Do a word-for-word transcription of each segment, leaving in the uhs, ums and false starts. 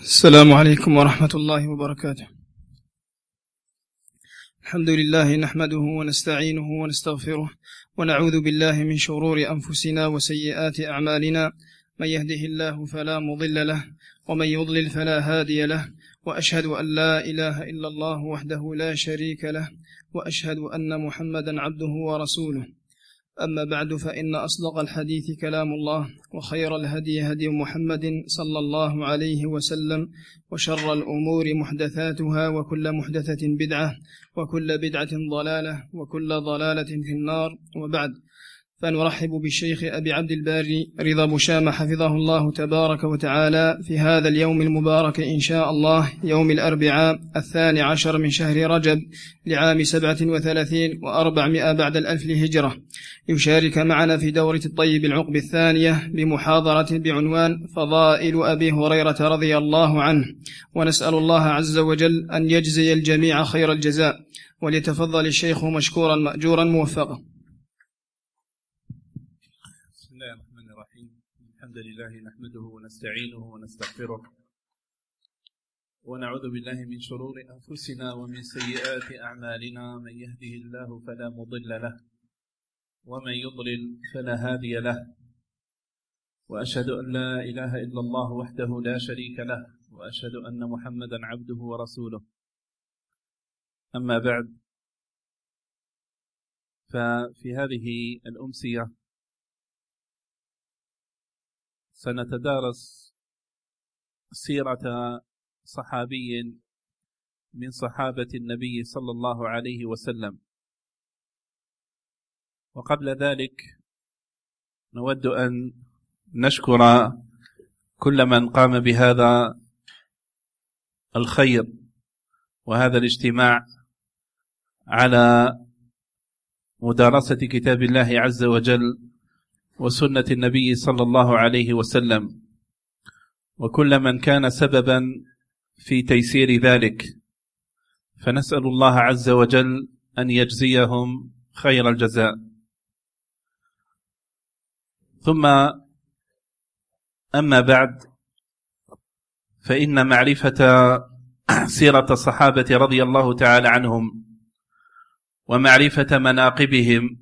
السلام عليكم ورحمة الله وبركاته. الحمد لله نحمده ونستعينه ونستغفره ونعوذ بالله من شرور أنفسنا وسيئات أعمالنا، من يهده الله فلا مضل له ومن يضلل فلا هادي له، وأشهد أن لا إله إلا الله وحده لا شريك له، وأشهد أن محمدا عبده ورسوله. أما بعد، فإن أصدق الحديث كلام الله، وخير الهدي هدي محمد صلى الله عليه وسلم، وشر الأمور محدثاتها، وكل محدثة بدعة، وكل بدعة ضلالة، وكل ضلالة في النار. وبعد، فنرحب بالشيخ أبي عبد الباري رضا بشام حفظه الله تبارك وتعالى في هذا اليوم المبارك إن شاء الله، يوم الأربعاء الثاني عشر من شهر رجب لعام سبعة وثلاثين وأربعمائة بعد الألف لهجرة، يشارك معنا في دورة الطيب العقب الثانية بمحاضرة بعنوان فضائل أبي هريرة رضي الله عنه، ونسأل الله عز وجل أن يجزي الجميع خير الجزاء، وليتفضل الشيخ مشكورا مأجورا موفقا. الحمد لله نحمده ونستعينه ونستغفره، ونعوذ بالله من شرور أنفسنا ومن سيئات أعمالنا، من يهده الله فلا مضل له ومن يضلل فلا هادي له، وأشهد أن لا إله إلا الله وحده لا شريك له، وأشهد أن محمدا عبده ورسوله. أما بعد، ففي هذه الأمسية سنتدارس سيرة صحابي من صحابة النبي صلى الله عليه وسلم. وقبل ذلك نود أن نشكر كل من قام بهذا الخير وهذا الاجتماع على مدارسة كتاب الله عز وجل وسنة النبي صلى الله عليه وسلم، وكل من كان سببا في تيسير ذلك، فنسأل الله عز وجل أن يجزيهم خير الجزاء. ثم أما بعد، فإن معرفة سيرة الصحابة رضي الله تعالى عنهم ومعرفة مناقبهم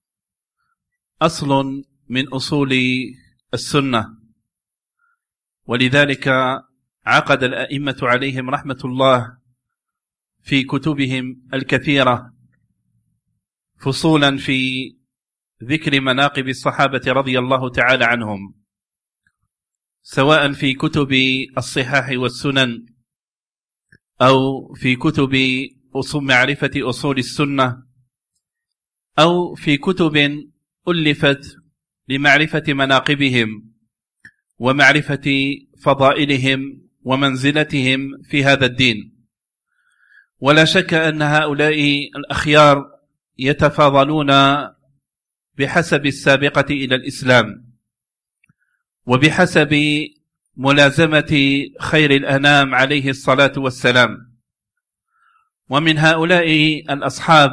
أصل من أصول السنة، ولذلك عقد الأئمة عليهم رحمة الله في كتبهم الكثيرة فصولا في ذكر مناقب الصحابة رضي الله تعالى عنهم، سواء في كتب الصحاح والسنن أو في كتب أصول معرفة أصول السنة أو في كتب ألفت لمعرفة مناقبهم ومعرفة فضائلهم ومنزلتهم في هذا الدين. ولا شك أن هؤلاء الأخيار يتفاضلون بحسب السابقة إلى الإسلام وبحسب ملازمة خير الأنام عليه الصلاة والسلام. ومن هؤلاء الأصحاب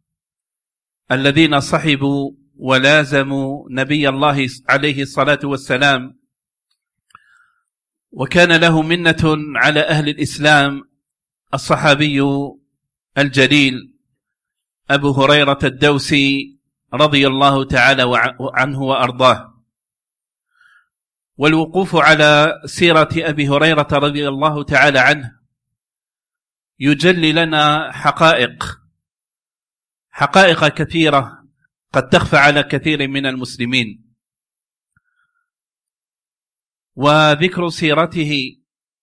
الذين صحبوا ولازموا نبي الله عليه الصلاة والسلام وكان له منة على أهل الإسلام الصحابي الجليل أبو هريرة الدوسي رضي الله تعالى عنه وأرضاه. والوقوف على سيرة أبي هريرة رضي الله تعالى عنه يجلي لنا حقائق حقائق كثيرة قد تخفى على كثير من المسلمين، وذكر سيرته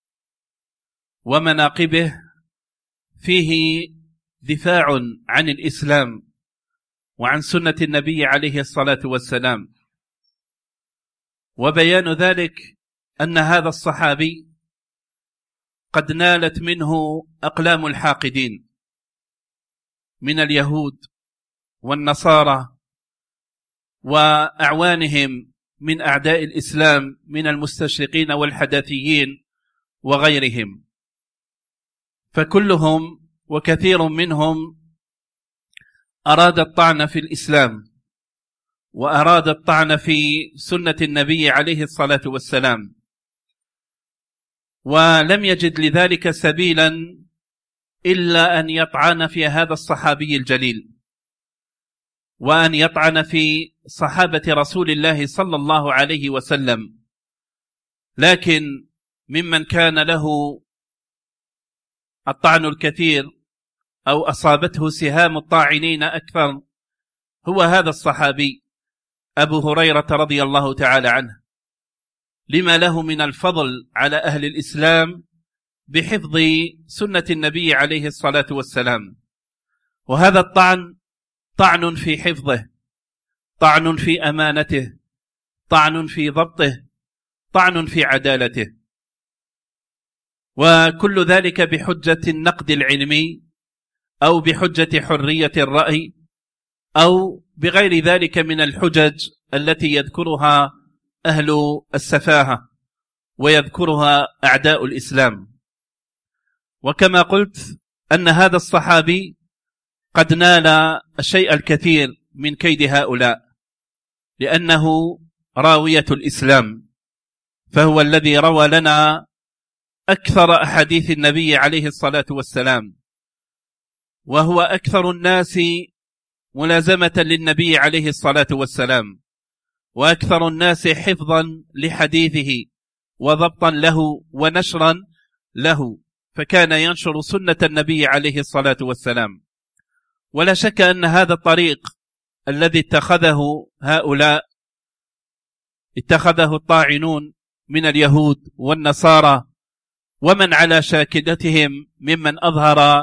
ومناقبه فيه دفاع عن الإسلام وعن سنة النبي عليه الصلاة والسلام، وبيان ذلك أن هذا الصحابي قد نالت منه أقلام الحاقدين من اليهود والنصارى وأعوانهم من أعداء الإسلام من المستشرقين والحداثيين وغيرهم، فكلهم وكثير منهم أراد الطعن في الإسلام وأراد الطعن في سنة النبي عليه الصلاة والسلام، ولم يجد لذلك سبيلا إلا أن يطعن في هذا الصحابي الجليل، وأن يطعن في صحابة رسول الله صلى الله عليه وسلم. لكن ممن كان له الطعن الكثير أو أصابته سهام الطاعنين أكثر هو هذا الصحابي أبو هريرة رضي الله تعالى عنه، لما له من الفضل على أهل الإسلام بحفظ سنة النبي عليه الصلاة والسلام. وهذا الطعن طعن في حفظه، طعن في أمانته، طعن في ضبطه، طعن في عدالته، وكل ذلك بحجة النقد العلمي أو بحجة حرية الرأي أو بغير ذلك من الحجج التي يذكرها أهل السفاهة ويذكرها أعداء الإسلام. وكما قلت أن هذا الصحابي قد نال الشيء الكثير من كيد هؤلاء، لأنه راوية الإسلام، فهو الذي روى لنا أكثر أحاديث النبي عليه الصلاة والسلام، وهو أكثر الناس ملازمة للنبي عليه الصلاة والسلام، وأكثر الناس حفظا لحديثه وضبطا له ونشرا له، فكان ينشر سنة النبي عليه الصلاة والسلام. ولا شك أن هذا الطريق الذي اتخذه هؤلاء اتخذه الطاعنون من اليهود والنصارى ومن على شاكلتهم ممن أظهر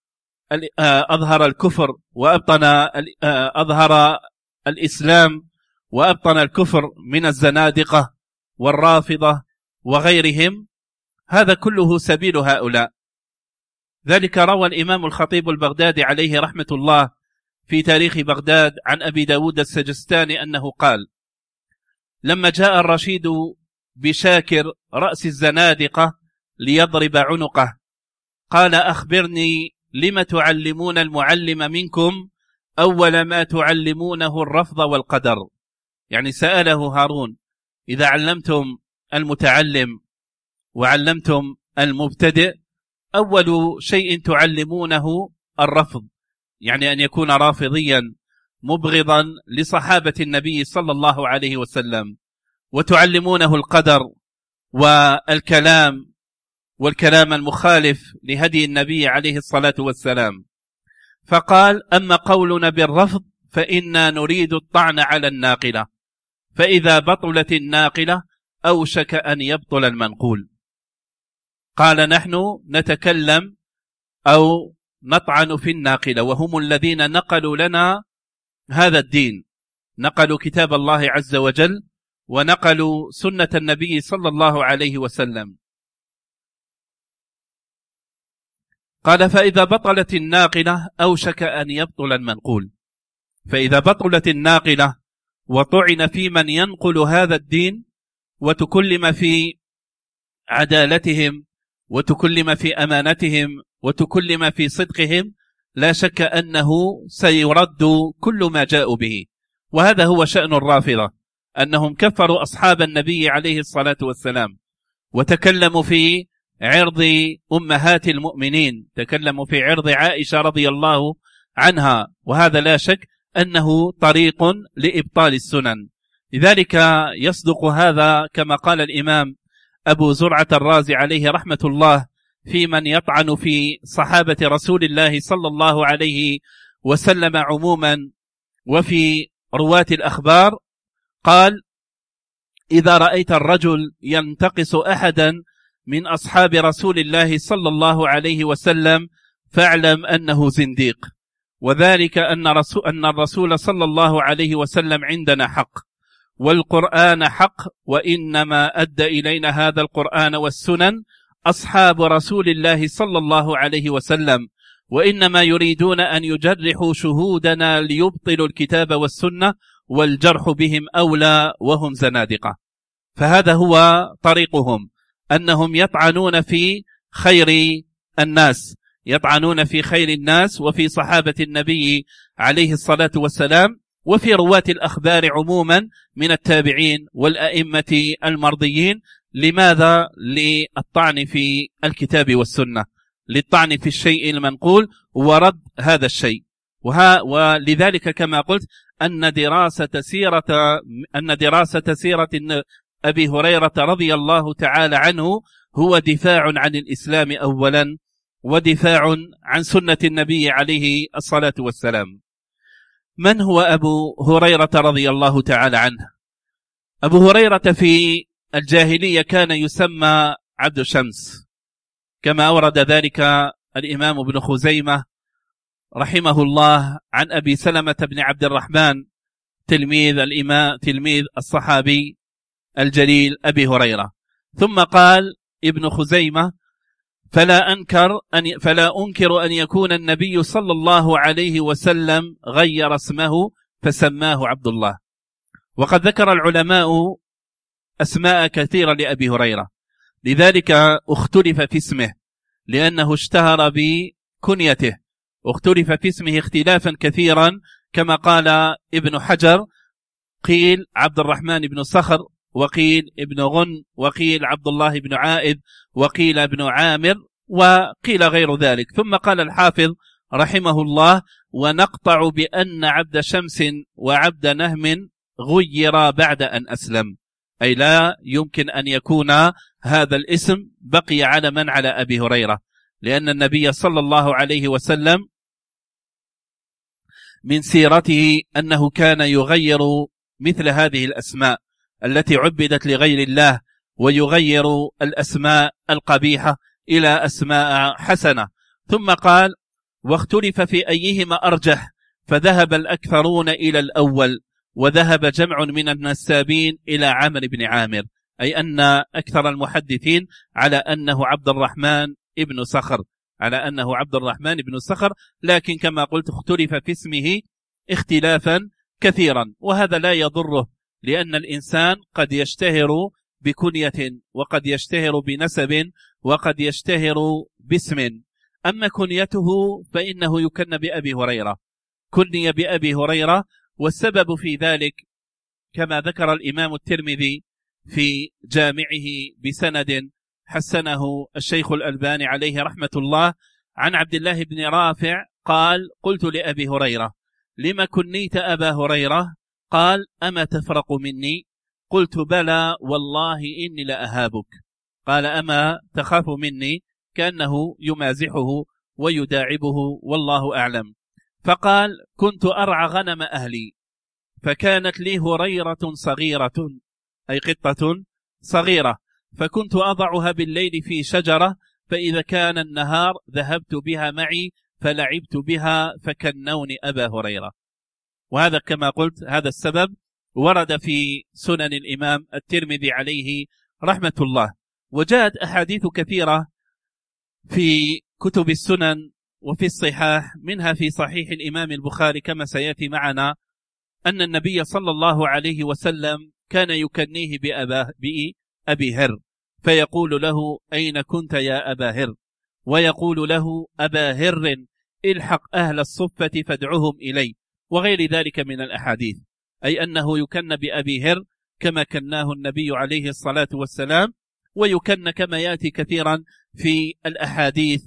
أظهر الكفر وأبطن أظهر الإسلام وأبطن الكفر من الزنادقة والرافضة وغيرهم، هذا كله سبيل هؤلاء. ذلك روى الإمام الخطيب البغدادي عليه رحمة الله في تاريخ بغداد عن أبي داود السجستاني أنه قال: لما جاء الرشيد بشاكر رأس الزنادقة ليضرب عنقه قال: أخبرني لم تعلمون المعلم منكم أول ما تعلمونه الرفض والقدر. يعني سأله هارون: إذا علمتم المتعلم وعلمتم المبتدئ أول شيء تعلمونه الرفض، يعني أن يكون رافضيا مبغضا لصحابة النبي صلى الله عليه وسلم، وتعلمونه القدر والكلام والكلام المخالف لهدي النبي عليه الصلاة والسلام. فقال: أما قولنا بالرفض فإنا نريد الطعن على الناقلة، فإذا بطلت الناقلة أوشك أن يبطل المنقول. قال: نحن نتكلم أو نطعن في الناقلة، وهم الذين نقلوا لنا هذا الدين، نقلوا كتاب الله عز وجل ونقلوا سنة النبي صلى الله عليه وسلم. قال: فإذا بطلت الناقلة أوشك أن يبطل المنقول. فإذا بطلت الناقلة وطعن في من ينقل هذا الدين وتكلم في عدالتهم وتكلم في أمانتهم وتكلم في صدقهم، لا شك أنه سيرد كل ما جاءوا به. وهذا هو شأن الرافضة، أنهم كفروا أصحاب النبي عليه الصلاة والسلام وتكلموا في عرض أمهات المؤمنين، تكلموا في عرض عائشة رضي الله عنها، وهذا لا شك أنه طريق لإبطال السنن. لذلك يصدق هذا كما قال الإمام أبو زرعة الرازي عليه رحمة الله في من يطعن في صحابة رسول الله صلى الله عليه وسلم عموما وفي رواة الأخبار، قال: إذا رأيت الرجل ينتقص أحدا من أصحاب رسول الله صلى الله عليه وسلم فاعلم أنه زنديق، وذلك أن رسول, أن الرسول صلى الله عليه وسلم عندنا حق، والقرآن حق، وإنما أدى إلينا هذا القرآن والسنن أصحاب رسول الله صلى الله عليه وسلم، وإنما يريدون أن يجرحوا شهودنا ليبطلوا الكتاب والسنة، والجرح بهم أولى وهم زنادقة. فهذا هو طريقهم، أنهم يطعنون في خير الناس، يطعنون في خير الناس وفي صحابة النبي عليه الصلاة والسلام وفي رواة الأخبار عموما من التابعين والأئمة المرضيين، لماذا؟ للطعن في الكتاب والسنة، للطعن في الشيء المنقول ورد هذا الشيء. وها ولذلك كما قلت أن دراسة سيرة أن دراسة سيرة أبي هريرة رضي الله تعالى عنه هو دفاع عن الإسلام أولا، ودفاع عن سنة النبي عليه الصلاة والسلام. من هو أبو هريرة رضي الله تعالى عنه؟ أبو هريرة في الجاهلية كان يسمى عبد شمس، كما أورد ذلك الإمام ابن خزيمة رحمه الله عن أبي سلمة بن عبد الرحمن تلميذ الإمام تلميذ الصحابي الجليل أبي هريرة. ثم قال ابن خزيمة: فلا أنكر أن فلا أنكر أن يكون النبي صلى الله عليه وسلم غير اسمه فسماه عبد الله. وقد ذكر العلماء أسماء كثيرة لأبي هريرة، لذلك اختلف في اسمه لأنه اشتهر بكنيته، اختلف في اسمه اختلافا كثيرا، كما قال ابن حجر: قيل عبد الرحمن بن صخر، وقيل ابن غن، وقيل عبد الله بن عائذ، وقيل ابن عامر، وقيل غير ذلك. ثم قال الحافظ رحمه الله: ونقطع بأن عبد شمس وعبد نهم غير بعد أن أسلم، أي لا يمكن أن يكون هذا الاسم بقي على من على أبي هريرة، لأن النبي صلى الله عليه وسلم من سيرته أنه كان يغير مثل هذه الأسماء التي عبدت لغير الله، ويغير الأسماء القبيحة إلى أسماء حسنة. ثم قال: واختلف في أيهما أرجح، فذهب الأكثرون إلى الأول، وذهب جمع من النسابين إلى عمرو بن عامر، أي أن أكثر المحدثين على أنه عبد الرحمن ابن صخر، على أنه عبد الرحمن بن صخر، لكن كما قلت اختلف في اسمه اختلافا كثيرا، وهذا لا يضره، لأن الإنسان قد يشتهر بكنية، وقد يشتهر بنسب، وقد يشتهر باسم. أما كنيته فإنه يكن بأبي هريرة، كني بأبي هريرة، والسبب في ذلك كما ذكر الإمام الترمذي في جامعه بسند حسنه الشيخ الألباني عليه رحمة الله، عن عبد الله بن رافع قال: قلت لأبي هريرة: لما كنيت أبا هريرة؟ قال: أما تفرق مني؟ قلت: بلى والله إني لأهابك. قال: أما تخاف مني؟ كأنه يمازحه ويداعبه، والله أعلم. فقال: كنت أرعى غنم أهلي، فكانت لي هريرة صغيرة، أي قطة صغيرة، فكنت أضعها بالليل في شجرة، فإذا كان النهار ذهبت بها معي فلعبت بها فكنوني أبا هريرة. وهذا كما قلت هذا السبب ورد في سنن الإمام الترمذي عليه رحمة الله. وجاءت أحاديث كثيرة في كتب السنن وفي الصحاح، منها في صحيح الإمام البخاري كما سيأتي معنا، أن النبي صلى الله عليه وسلم كان يكنيه بأبا بأبي هر، فيقول له: أين كنت يا أبا هر؟ ويقول له: أبا هر الحق أهل الصفة فادعهم إلي، وغير ذلك من الأحاديث، أي أنه يكن بأبي هر كما كناه النبي عليه الصلاة والسلام، ويكن كما يأتي كثيرا في الأحاديث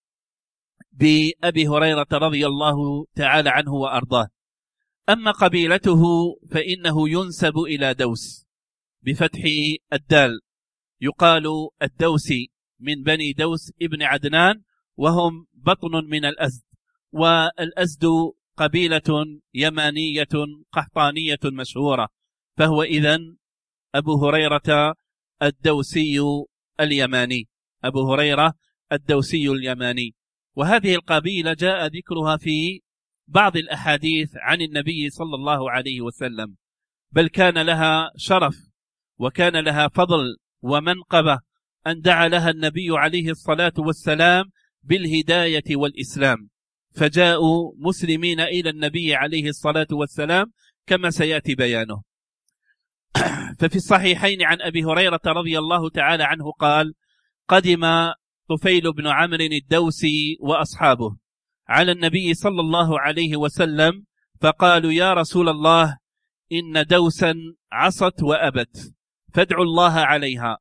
بأبي هريرة رضي الله تعالى عنه وأرضاه. أما قبيلته فإنه ينسب إلى دوس بفتح الدال، يقال الدوسي من بني دوس ابن عدنان، وهم بطن من الأزد، والأزد قبيلة يمانية قحطانية مشهورة، فهو إذن أبو هريرة الدوسي اليماني، أبو هريرة الدوسي اليماني. وهذه القبيلة جاء ذكرها في بعض الأحاديث عن النبي صلى الله عليه وسلم، بل كان لها شرف وكان لها فضل ومنقبة أن دعا لها النبي عليه الصلاة والسلام بالهداية والإسلام، فجاءوا مسلمين إلى النبي عليه الصلاة والسلام كما سيأتي بيانه. ففي الصحيحين عن أبي هريرة رضي الله تعالى عنه قال: قدم طفيل بن عمرو الدوسي وأصحابه على النبي صلى الله عليه وسلم، فقالوا: يا رسول الله، إن دوسا عصت وأبت، فادعوا الله عليها.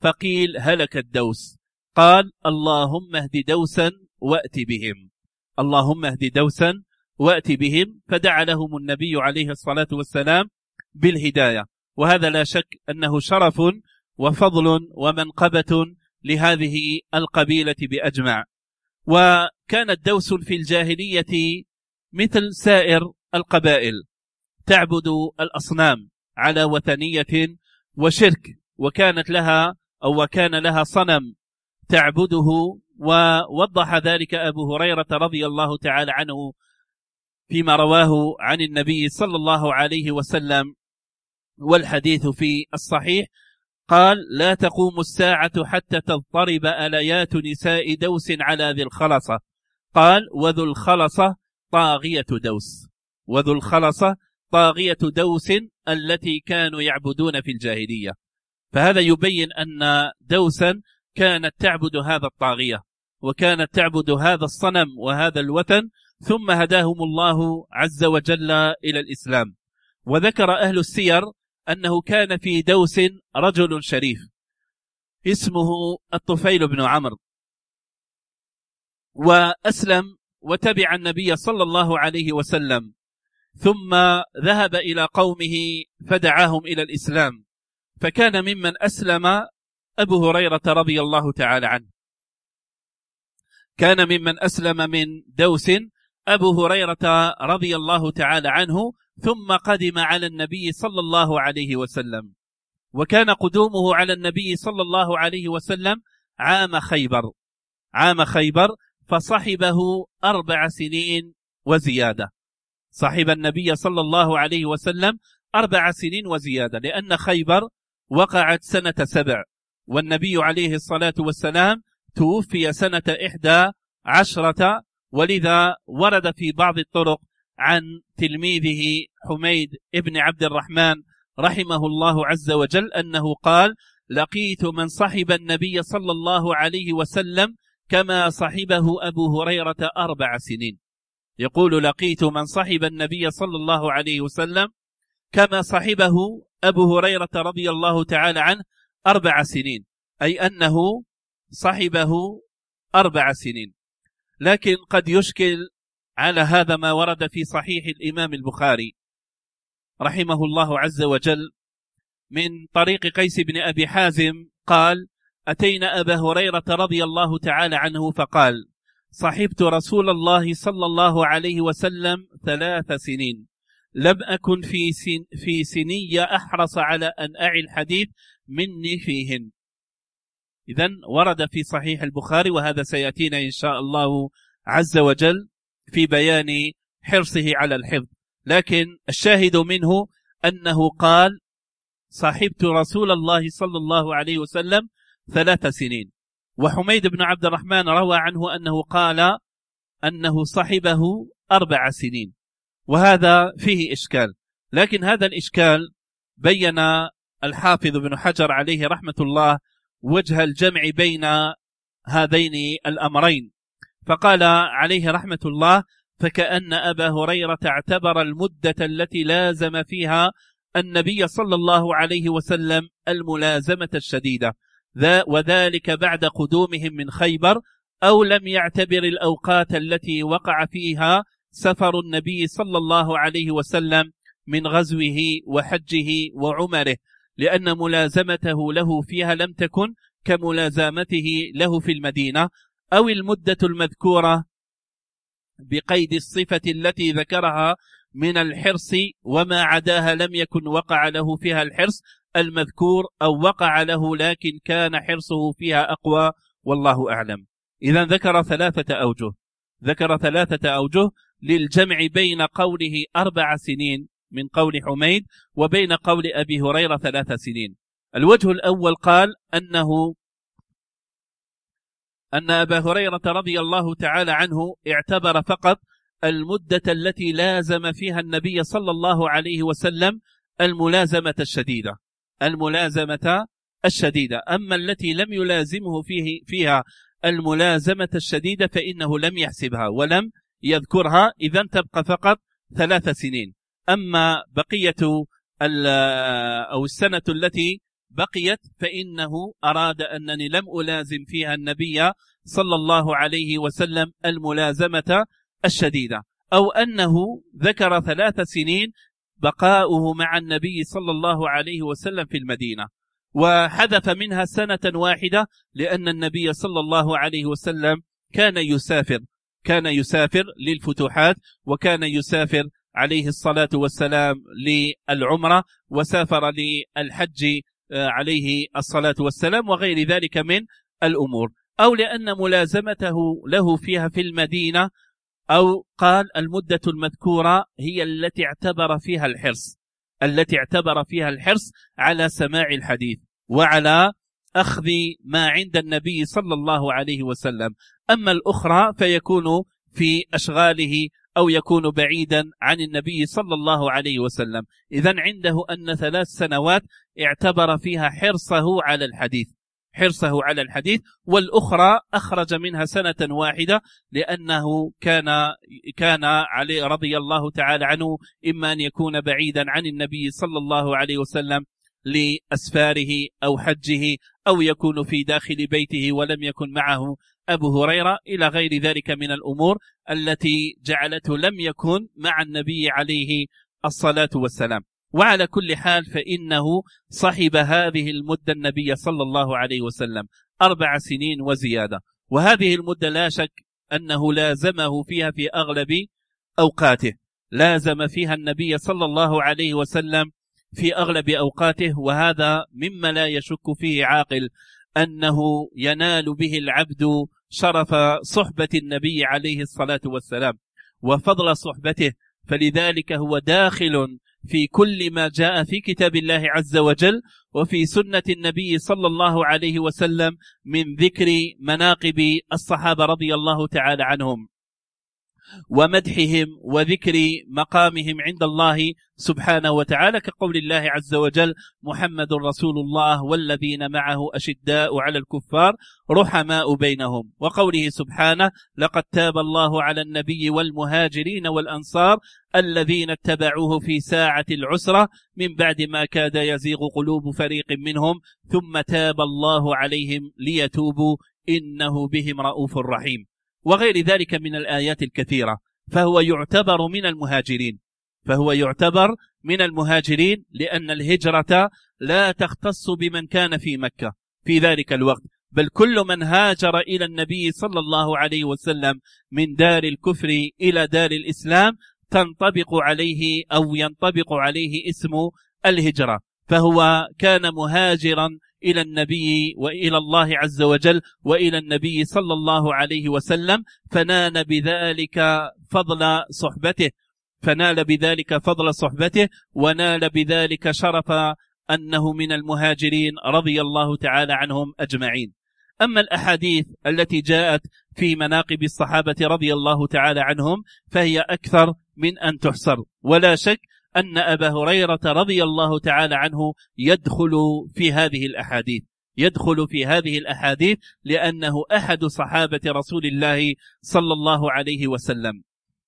فقيل هلك الدوس. قال اللهم اهد دوسا وأت بهم، اللهم اهد دوسا وأت بهم، فدعا لهم النبي عليه الصلاة والسلام بالهداية. وهذا لا شك أنه شرف وفضل ومنقبة لهذه القبيلة بأجمع. وكانت دوس في الجاهلية مثل سائر القبائل تعبد الأصنام على وثنية وشرك، وكانت لها أو وكان لها صنم تعبده. ووضح ذلك أبو هريرة رضي الله تعالى عنه فيما رواه عن النبي صلى الله عليه وسلم، والحديث في الصحيح، قال لا تقوم الساعة حتى تضطرب آليات نساء دوس على ذي الخلصة. قال وذو الخلصة طاغية دوس، وذو الخلصة طاغية دوس التي كانوا يعبدون في الجاهلية. فهذا يبين أن دوسا كانت تعبد هذا الطاغية، وكانت تعبد هذا الصنم وهذا الوثن، ثم هداهم الله عز وجل إلى الإسلام. وذكر أهل السير أنه كان في دوس رجل شريف اسمه الطفيل بن عمرو، وأسلم وتبع النبي صلى الله عليه وسلم، ثم ذهب إلى قومه فدعاهم إلى الإسلام. فكان ممن أسلم أبو هريرة رضي الله تعالى عنه، كان ممن أسلم من دوس أبو هريرة رضي الله تعالى عنه، ثم قدم على النبي صلى الله عليه وسلم. وكان قدومه على النبي صلى الله عليه وسلم عام خيبر، عام خيبر، فصحبه أربع سنين وزيادة، صحب النبي صلى الله عليه وسلم أربع سنين وزيادة، لأن خيبر وقعت سنة سبع، والنبي عليه الصلاة والسلام توفي سنة إحدى عشرة. ولذا ورد في بعض الطرق عن تلميذه حميد ابن عبد الرحمن رحمه الله عز وجل أنه قال لقيت من صحب النبي صلى الله عليه وسلم كما صحبه أبو هريرة أربع سنين. يقول لقيت من صحب النبي صلى الله عليه وسلم كما صحبه أبو هريرة رضي الله تعالى عنه أربع سنين، أي أنه صحبه أربع سنين. لكن قد يشكل على هذا ما ورد في صحيح الإمام البخاري رحمه الله عز وجل من طريق قيس بن أبي حازم قال أتينا أبا هريرة رضي الله تعالى عنه فقال صحبت رسول الله صلى الله عليه وسلم ثلاث سنين لم أكن في, سن في سنية أحرص على أن أعي الحديث مني فيهن. إذن ورد في صحيح البخاري، وهذا سيأتينا إن شاء الله عز وجل في بيان حرصه على الحفظ. لكن الشاهد منه أنه قال صحبت رسول الله صلى الله عليه وسلم ثلاث سنين. وحميد بن عبد الرحمن روى عنه أنه قال أنه صحبه أربع سنين، وهذا فيه إشكال. لكن هذا الإشكال بين الحافظ بن حجر عليه رحمة الله وجه الجمع بين هذين الأمرين، فقال عليه رحمة الله فكأن أبا هريرة اعتبر المدة التي لازم فيها النبي صلى الله عليه وسلم الملازمة الشديدة، وذلك بعد قدومهم من خيبر، أو لم يعتبر الأوقات التي وقع فيها سفر النبي صلى الله عليه وسلم من غزوه وحجه وعمره، لأن ملازمته له فيها لم تكن كملازمته له في المدينة، أو المدة المذكورة بقيد الصفة التي ذكرها من الحرص، وما عداها لم يكن وقع له فيها الحرص المذكور، أو وقع له لكن كان حرصه فيها أقوى، والله أعلم. إذن ذكر ثلاثة أوجه، ذكر ثلاثة أوجه للجمع بين قوله أربع سنين من قول حميد وبين قول أبي هريرة ثلاث سنين. الوجه الأول قال أنه أن أبا هريرة رضي الله تعالى عنه اعتبر فقط المدة التي لازم فيها النبي صلى الله عليه وسلم الملازمة الشديدة، الملازمة الشديدة. أما التي لم يلازمه فيه فيها الملازمة الشديدة فإنه لم يحسبها ولم يذكرها، إذن تبقى فقط ثلاث سنين. أما بقية أو السنة التي بقيت فإنه أراد أنني لم ألازم فيها النبي صلى الله عليه وسلم الملازمة الشديدة، أو أنه ذكر ثلاث سنين بقاؤه مع النبي صلى الله عليه وسلم في المدينة، وحذف منها سنة واحدة لأن النبي صلى الله عليه وسلم كان يسافر كان يسافر للفتوحات، وكان يسافر عليه الصلاة والسلام للعمرة، وسافر للحج عليه الصلاة والسلام، وغير ذلك من الأمور، أو لأن ملازمته له فيها في المدينة، أو قال المدة المذكورة هي التي اعتبر فيها الحرص التي اعتبر فيها الحرص على سماع الحديث وعلى أخذ ما عند النبي صلى الله عليه وسلم. أما الأخرى فيكون في أشغاله أو يكون بعيدا عن النبي صلى الله عليه وسلم. إذن عنده أن ثلاث سنوات اعتبر فيها حرصه على الحديث حرصه على الحديث والأخرى أخرج منها سنة واحدة لأنه كان كان علي رضي الله تعالى عنه إما أن يكون بعيدا عن النبي صلى الله عليه وسلم لأسفاره أو حجه، أو يكون في داخل بيته ولم يكن معه أبو هريرة، إلى غير ذلك من الأمور التي جعلته لم يكن مع النبي عليه الصلاة والسلام. وعلى كل حال فإنه صحب هذه المدة النبي صلى الله عليه وسلم أربع سنين وزيادة، وهذه المدة لا شك أنه لازمه فيها في أغلب أوقاته، لازم فيها النبي صلى الله عليه وسلم في أغلب أوقاته، وهذا مما لا يشك فيه عاقل أنه ينال به العبد شرف صحبة النبي عليه الصلاة والسلام وفضل صحبته، فلذلك هو داخل في كل ما جاء في كتاب الله عز وجل وفي سنة النبي صلى الله عليه وسلم من ذكر مناقب الصحابة رضي الله تعالى عنهم ومدحهم وذكر مقامهم عند الله سبحانه وتعالى، كقول الله عز وجل: محمد رسول الله والذين معه أشداء على الكفار رحماء بينهم، وقوله سبحانه: لقد تاب الله على النبي والمهاجرين والأنصار الذين اتبعوه في ساعة العسرة من بعد ما كاد يزيغ قلوب فريق منهم ثم تاب الله عليهم ليتوبوا إنه بهم رؤوف رحيم، وغير ذلك من الآيات الكثيرة. فهو يعتبر من المهاجرين فهو يعتبر من المهاجرين لأن الهجرة لا تختص بمن كان في مكة في ذلك الوقت، بل كل من هاجر إلى النبي صلى الله عليه وسلم من دار الكفر إلى دار الإسلام تنطبق عليه أو ينطبق عليه اسم الهجرة، فهو كان مهاجرا إلى النبي وإلى الله عز وجل وإلى النبي صلى الله عليه وسلم، فنال بذلك فضل صحبته فنال بذلك فضل صحبته ونال بذلك شرف أنه من المهاجرين رضي الله تعالى عنهم أجمعين. أما الأحاديث التي جاءت في مناقب الصحابة رضي الله تعالى عنهم فهي أكثر من أن تحصر، ولا شك أن أبا هريرة رضي الله تعالى عنه يدخل في هذه الأحاديث يدخل في هذه الأحاديث لأنه أحد صحابة رسول الله صلى الله عليه وسلم.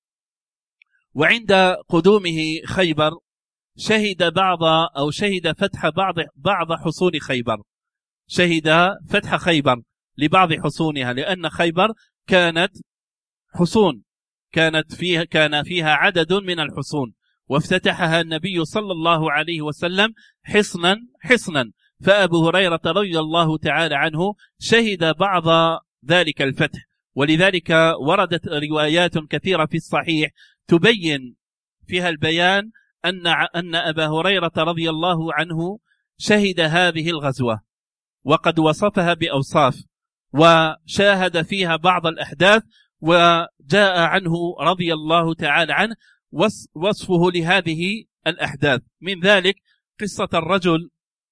وعند قدومه خيبر شهد بعض أو شهد فتح بعض بعض حصون خيبر شهد فتح خيبر لبعض حصونها، لأن خيبر كانت حصون كانت فيها كان فيها عدد من الحصون، وافتتحها النبي صلى الله عليه وسلم حصنا حصنا فأبو هريرة رضي الله تعالى عنه شهد بعض ذلك الفتح، ولذلك وردت روايات كثيرة في الصحيح تبين فيها البيان أن أن أبا هريرة رضي الله عنه شهد هذه الغزوة وقد وصفها بأوصاف وشاهد فيها بعض الأحداث، وجاء عنه رضي الله تعالى عنه وصفه لهذه الأحداث. من ذلك قصة الرجل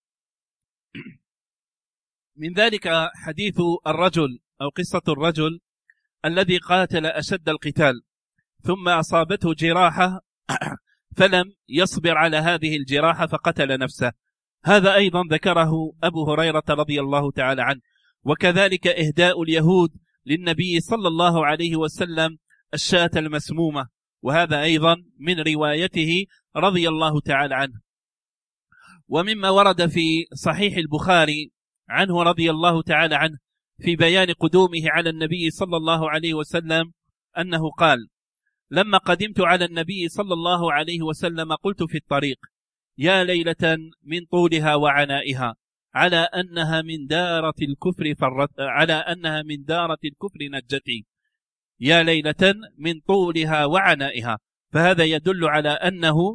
من ذلك حديث الرجل أو قصة الرجل الذي قاتل أشد القتال ثم أصابته جراحة فلم يصبر على هذه الجراحة فقتل نفسه. هذا أيضا ذكره أبو هريرة رضي الله تعالى عنه. وكذلك إهداء اليهود للنبي صلى الله عليه وسلم الشاة المسمومة، وهذا أيضا من روايته رضي الله تعالى عنه. ومما ورد في صحيح البخاري عنه رضي الله تعالى عنه في بيان قدومه على النبي صلى الله عليه وسلم أنه قال: لما قدمت على النبي صلى الله عليه وسلم قلت في الطريق: يا ليلة من طولها وعنائها، على أنها من دارة الكفر فرت على أنها من دارة الكفر نجتي. يا ليلة من طولها وعنائها. فهذا يدل على أنه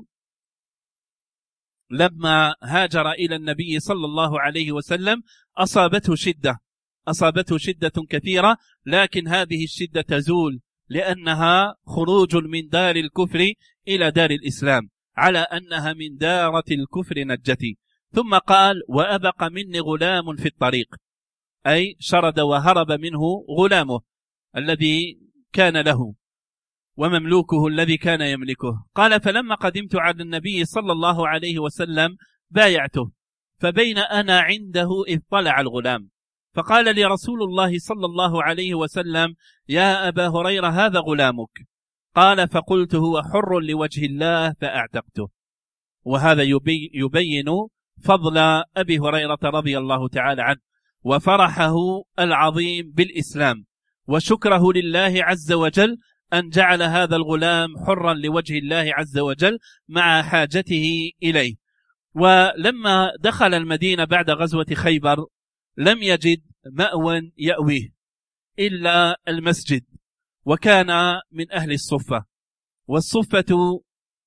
لما هاجر إلى النبي صلى الله عليه وسلم أصابته شدة أصابته شدة كثيرة، لكن هذه الشدة تزول لأنها خروج من دار الكفر إلى دار الإسلام، على أنها من دارة الكفر نجتي. ثم قال: وأبق مني غلام في الطريق، أي شرد وهرب منه غلامه الذي كان له ومملوكه الذي كان يملكه. قال: فلما قدمت على النبي صلى الله عليه وسلم بايعته، فبين أنا عنده إذ طلع الغلام، فقال لي رسول الله صلى الله عليه وسلم: يا أبا هريرة هذا غلامك. قال: فقلت: هو حر لوجه الله فأعتقته. وهذا يبي يبين فضل أبي هريرة رضي الله تعالى عنه وفرحه العظيم بالإسلام وشكره لله عز وجل أن جعل هذا الغلام حرا لوجه الله عز وجل مع حاجته إليه. ولما دخل المدينة بعد غزوة خيبر لم يجد مأوى يأويه إلا المسجد، وكان من أهل الصفة، والصفة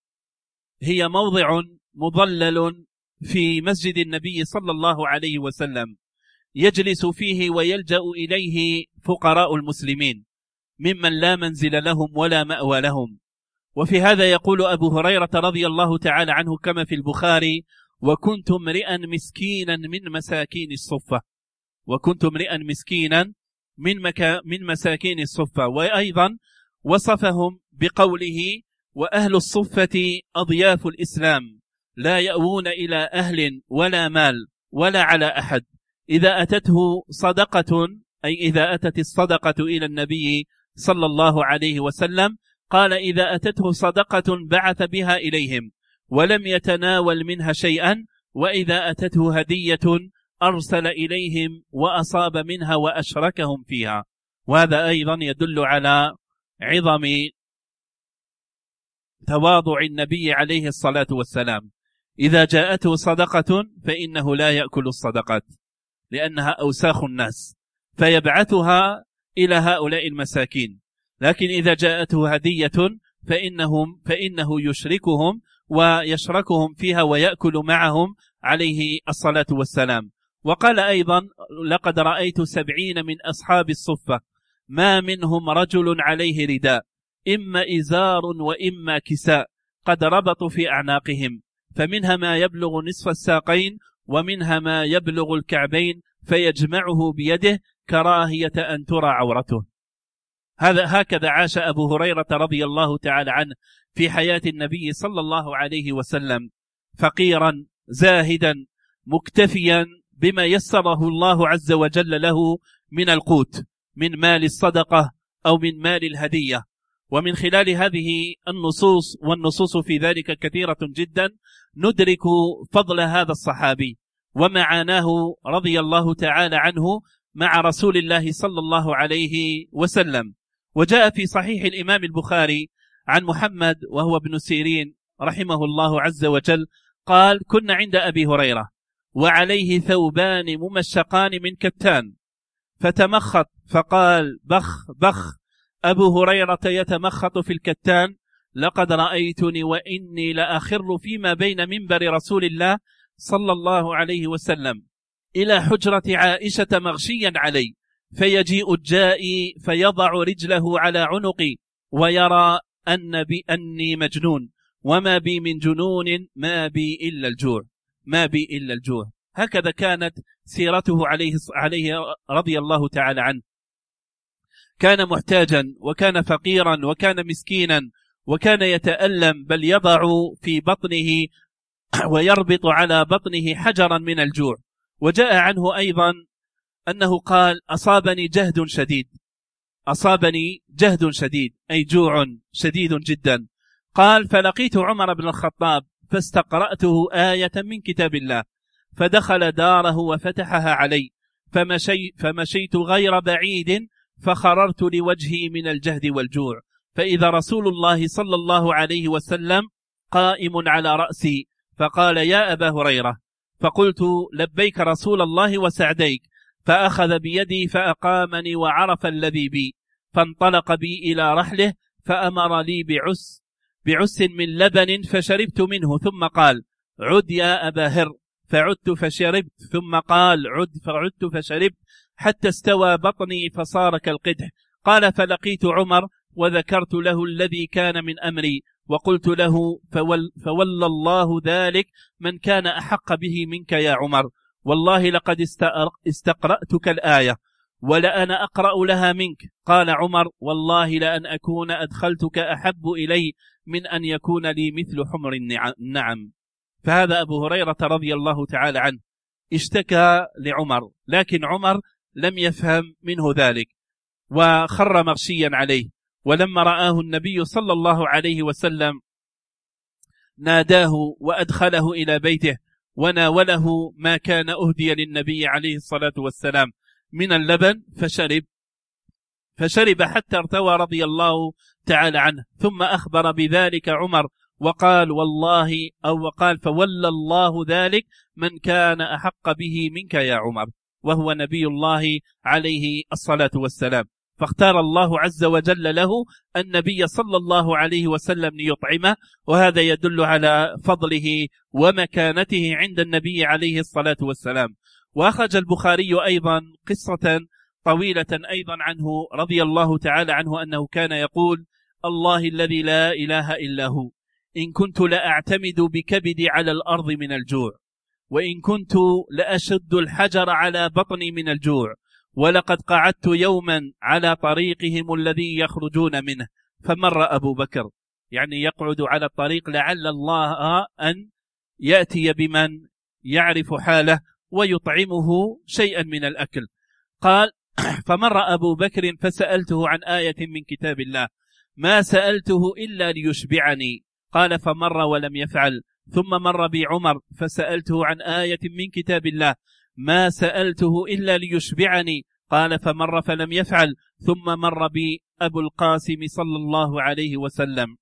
هي موضع مضلل في مسجد النبي صلى الله عليه وسلم يجلس فيه ويلجأ إليه فقراء المسلمين ممن لا منزل لهم ولا مأوى لهم. وفي هذا يقول أبو هريرة رضي الله تعالى عنه كما في البخاري: وكنت امرئا مسكينا من مساكين الصفة وكنت امرئا مسكينا من, مكا من مساكين الصفة. وأيضا وصفهم بقوله: وأهل الصفة أضياف الإسلام لا يأوون إلى أهل ولا مال ولا على أحد، إذا أتته صدقة، أي إذا أتت الصدقة إلى النبي صلى الله عليه وسلم، قال: إذا أتته صدقة بعث بها إليهم ولم يتناول منها شيئا، وإذا أتته هدية أرسل إليهم وأصاب منها وأشركهم فيها. وهذا أيضا يدل على عظم تواضع النبي عليه الصلاة والسلام. إذا جاءته صدقة فإنه لا يأكل الصدقات لأنها أوساخ الناس فيبعثها إلى هؤلاء المساكين، لكن إذا جاءته هدية فإنهم فإنه يشركهم ويشركهم فيها ويأكل معهم عليه الصلاة والسلام. وقال أيضا: لقد رأيت سبعين من أصحاب الصفة ما منهم رجل عليه رداء، إما إزار وإما كساء، قد ربطوا في أعناقهم، فمنها ما يبلغ نصف الساقين ومنها ما يبلغ الكعبين، فيجمعه بيده كراهية أن ترى عورته. هذا هكذا عاش أبو هريرة رضي الله تعالى عنه في حياة النبي صلى الله عليه وسلم، فقيرا زاهدا مكتفيا بما يسره الله عز وجل له من القوت، من مال الصدقة أو من مال الهدية. ومن خلال هذه النصوص، والنصوص في ذلك كثيرة جدا، ندرك فضل هذا الصحابي ومعاناه رضي الله تعالى عنه مع رسول الله صلى الله عليه وسلم. وجاء في صحيح الإمام البخاري عن محمد وهو ابن سيرين رحمه الله عز وجل قال: كنا عند أبي هريرة وعليه ثوبان ممشقان من كتان، فتمخط فقال: بخ بخ. أبو هريرة يتمخط في الكتان: لقد رأيتني وإني لأخر فيما بين منبر رسول الله صلى الله عليه وسلم إلى حجرة عائشة مغشيا علي، فيجيء الجائي فيضع رجله على عنقي ويرى أن بي أني مجنون، وما بي من جنون، ما بي إلا الجوع ما بي إلا الجوع. هكذا كانت سيرته عليه, عليه رضي الله تعالى عنه. كان محتاجا وكان فقيرا وكان مسكينا وكان يتألم، بل يضع في بطنه ويربط على بطنه حجرا من الجوع. وجاء عنه أيضا أنه قال: أصابني جهد شديد أصابني جهد شديد أي جوع شديد جدا. قال: فلقيت عمر بن الخطاب فاستقرأته آية من كتاب الله، فدخل داره وفتحها علي، فمشي فمشيت غير بعيد فخررت لوجهي من الجهد والجوع، فإذا رسول الله صلى الله عليه وسلم قائم على رأسي، فقال: يا أبا هريرة. فقلت: لبيك رسول الله وسعديك. فأخذ بيدي فأقامني وعرف الذي بي، فانطلق بي إلى رحله، فأمر لي بعس بعس من لبن فشربت منه، ثم قال: عد يا أبا هر. فعدت فشربت، ثم قال: عد. فعدت فشربت حتى استوى بطني فصار كالقدح. قال: فلقيت عمر وذكرت له الذي كان من أمري، وقلت له: فول فولى الله ذلك من كان أحق به منك يا عمر، والله لقد استقرأتك الآية ولأنا أقرأ لها منك. قال عمر: والله لأن أكون أدخلتك أحب إلي من أن يكون لي مثل حمر النعم. فهذا أبو هريرة رضي الله تعالى عنه اشتكى لعمر، لكن عمر لم يفهم منه ذلك وخر مغشيا عليه. ولما رآه النبي صلى الله عليه وسلم ناداه وأدخله إلى بيته وناوله ما كان أهدي للنبي عليه الصلاة والسلام من اللبن، فشرب فشرب حتى ارتوى رضي الله تعالى عنه. ثم أخبر بذلك عمر وقال: والله أو وقال: فولى الله ذلك من كان أحق به منك يا عمر، وهو نبي الله عليه الصلاة والسلام. فاختار الله عز وجل له النبي صلى الله عليه وسلم ليطعمه، وهذا يدل على فضله ومكانته عند النبي عليه الصلاة والسلام. وأخرج البخاري أيضا قصة طويلة أيضا عنه رضي الله تعالى عنه أنه كان يقول: الله الذي لا إله إلا هو، إن كنت لأعتمد بكبدي على الأرض من الجوع، وإن كنت لأشد الحجر على بطني من الجوع، ولقد قعدت يوما على طريقهم الذي يخرجون منه، فمر أبو بكر، يعني يقعد على الطريق لعل الله أن يأتي بمن يعرف حاله ويطعمه شيئا من الأكل. قال: فمر أبو بكر فسألته عن آية من كتاب الله، ما سألته إلا ليشبعني. قال: فمر ولم يفعل. ثم مر بي عمر فسألته عن آية من كتاب الله، ما سألته إلا ليشبعني. قال: فمر فلم يفعل. ثم مر بي أبو القاسم صلى الله عليه وسلم.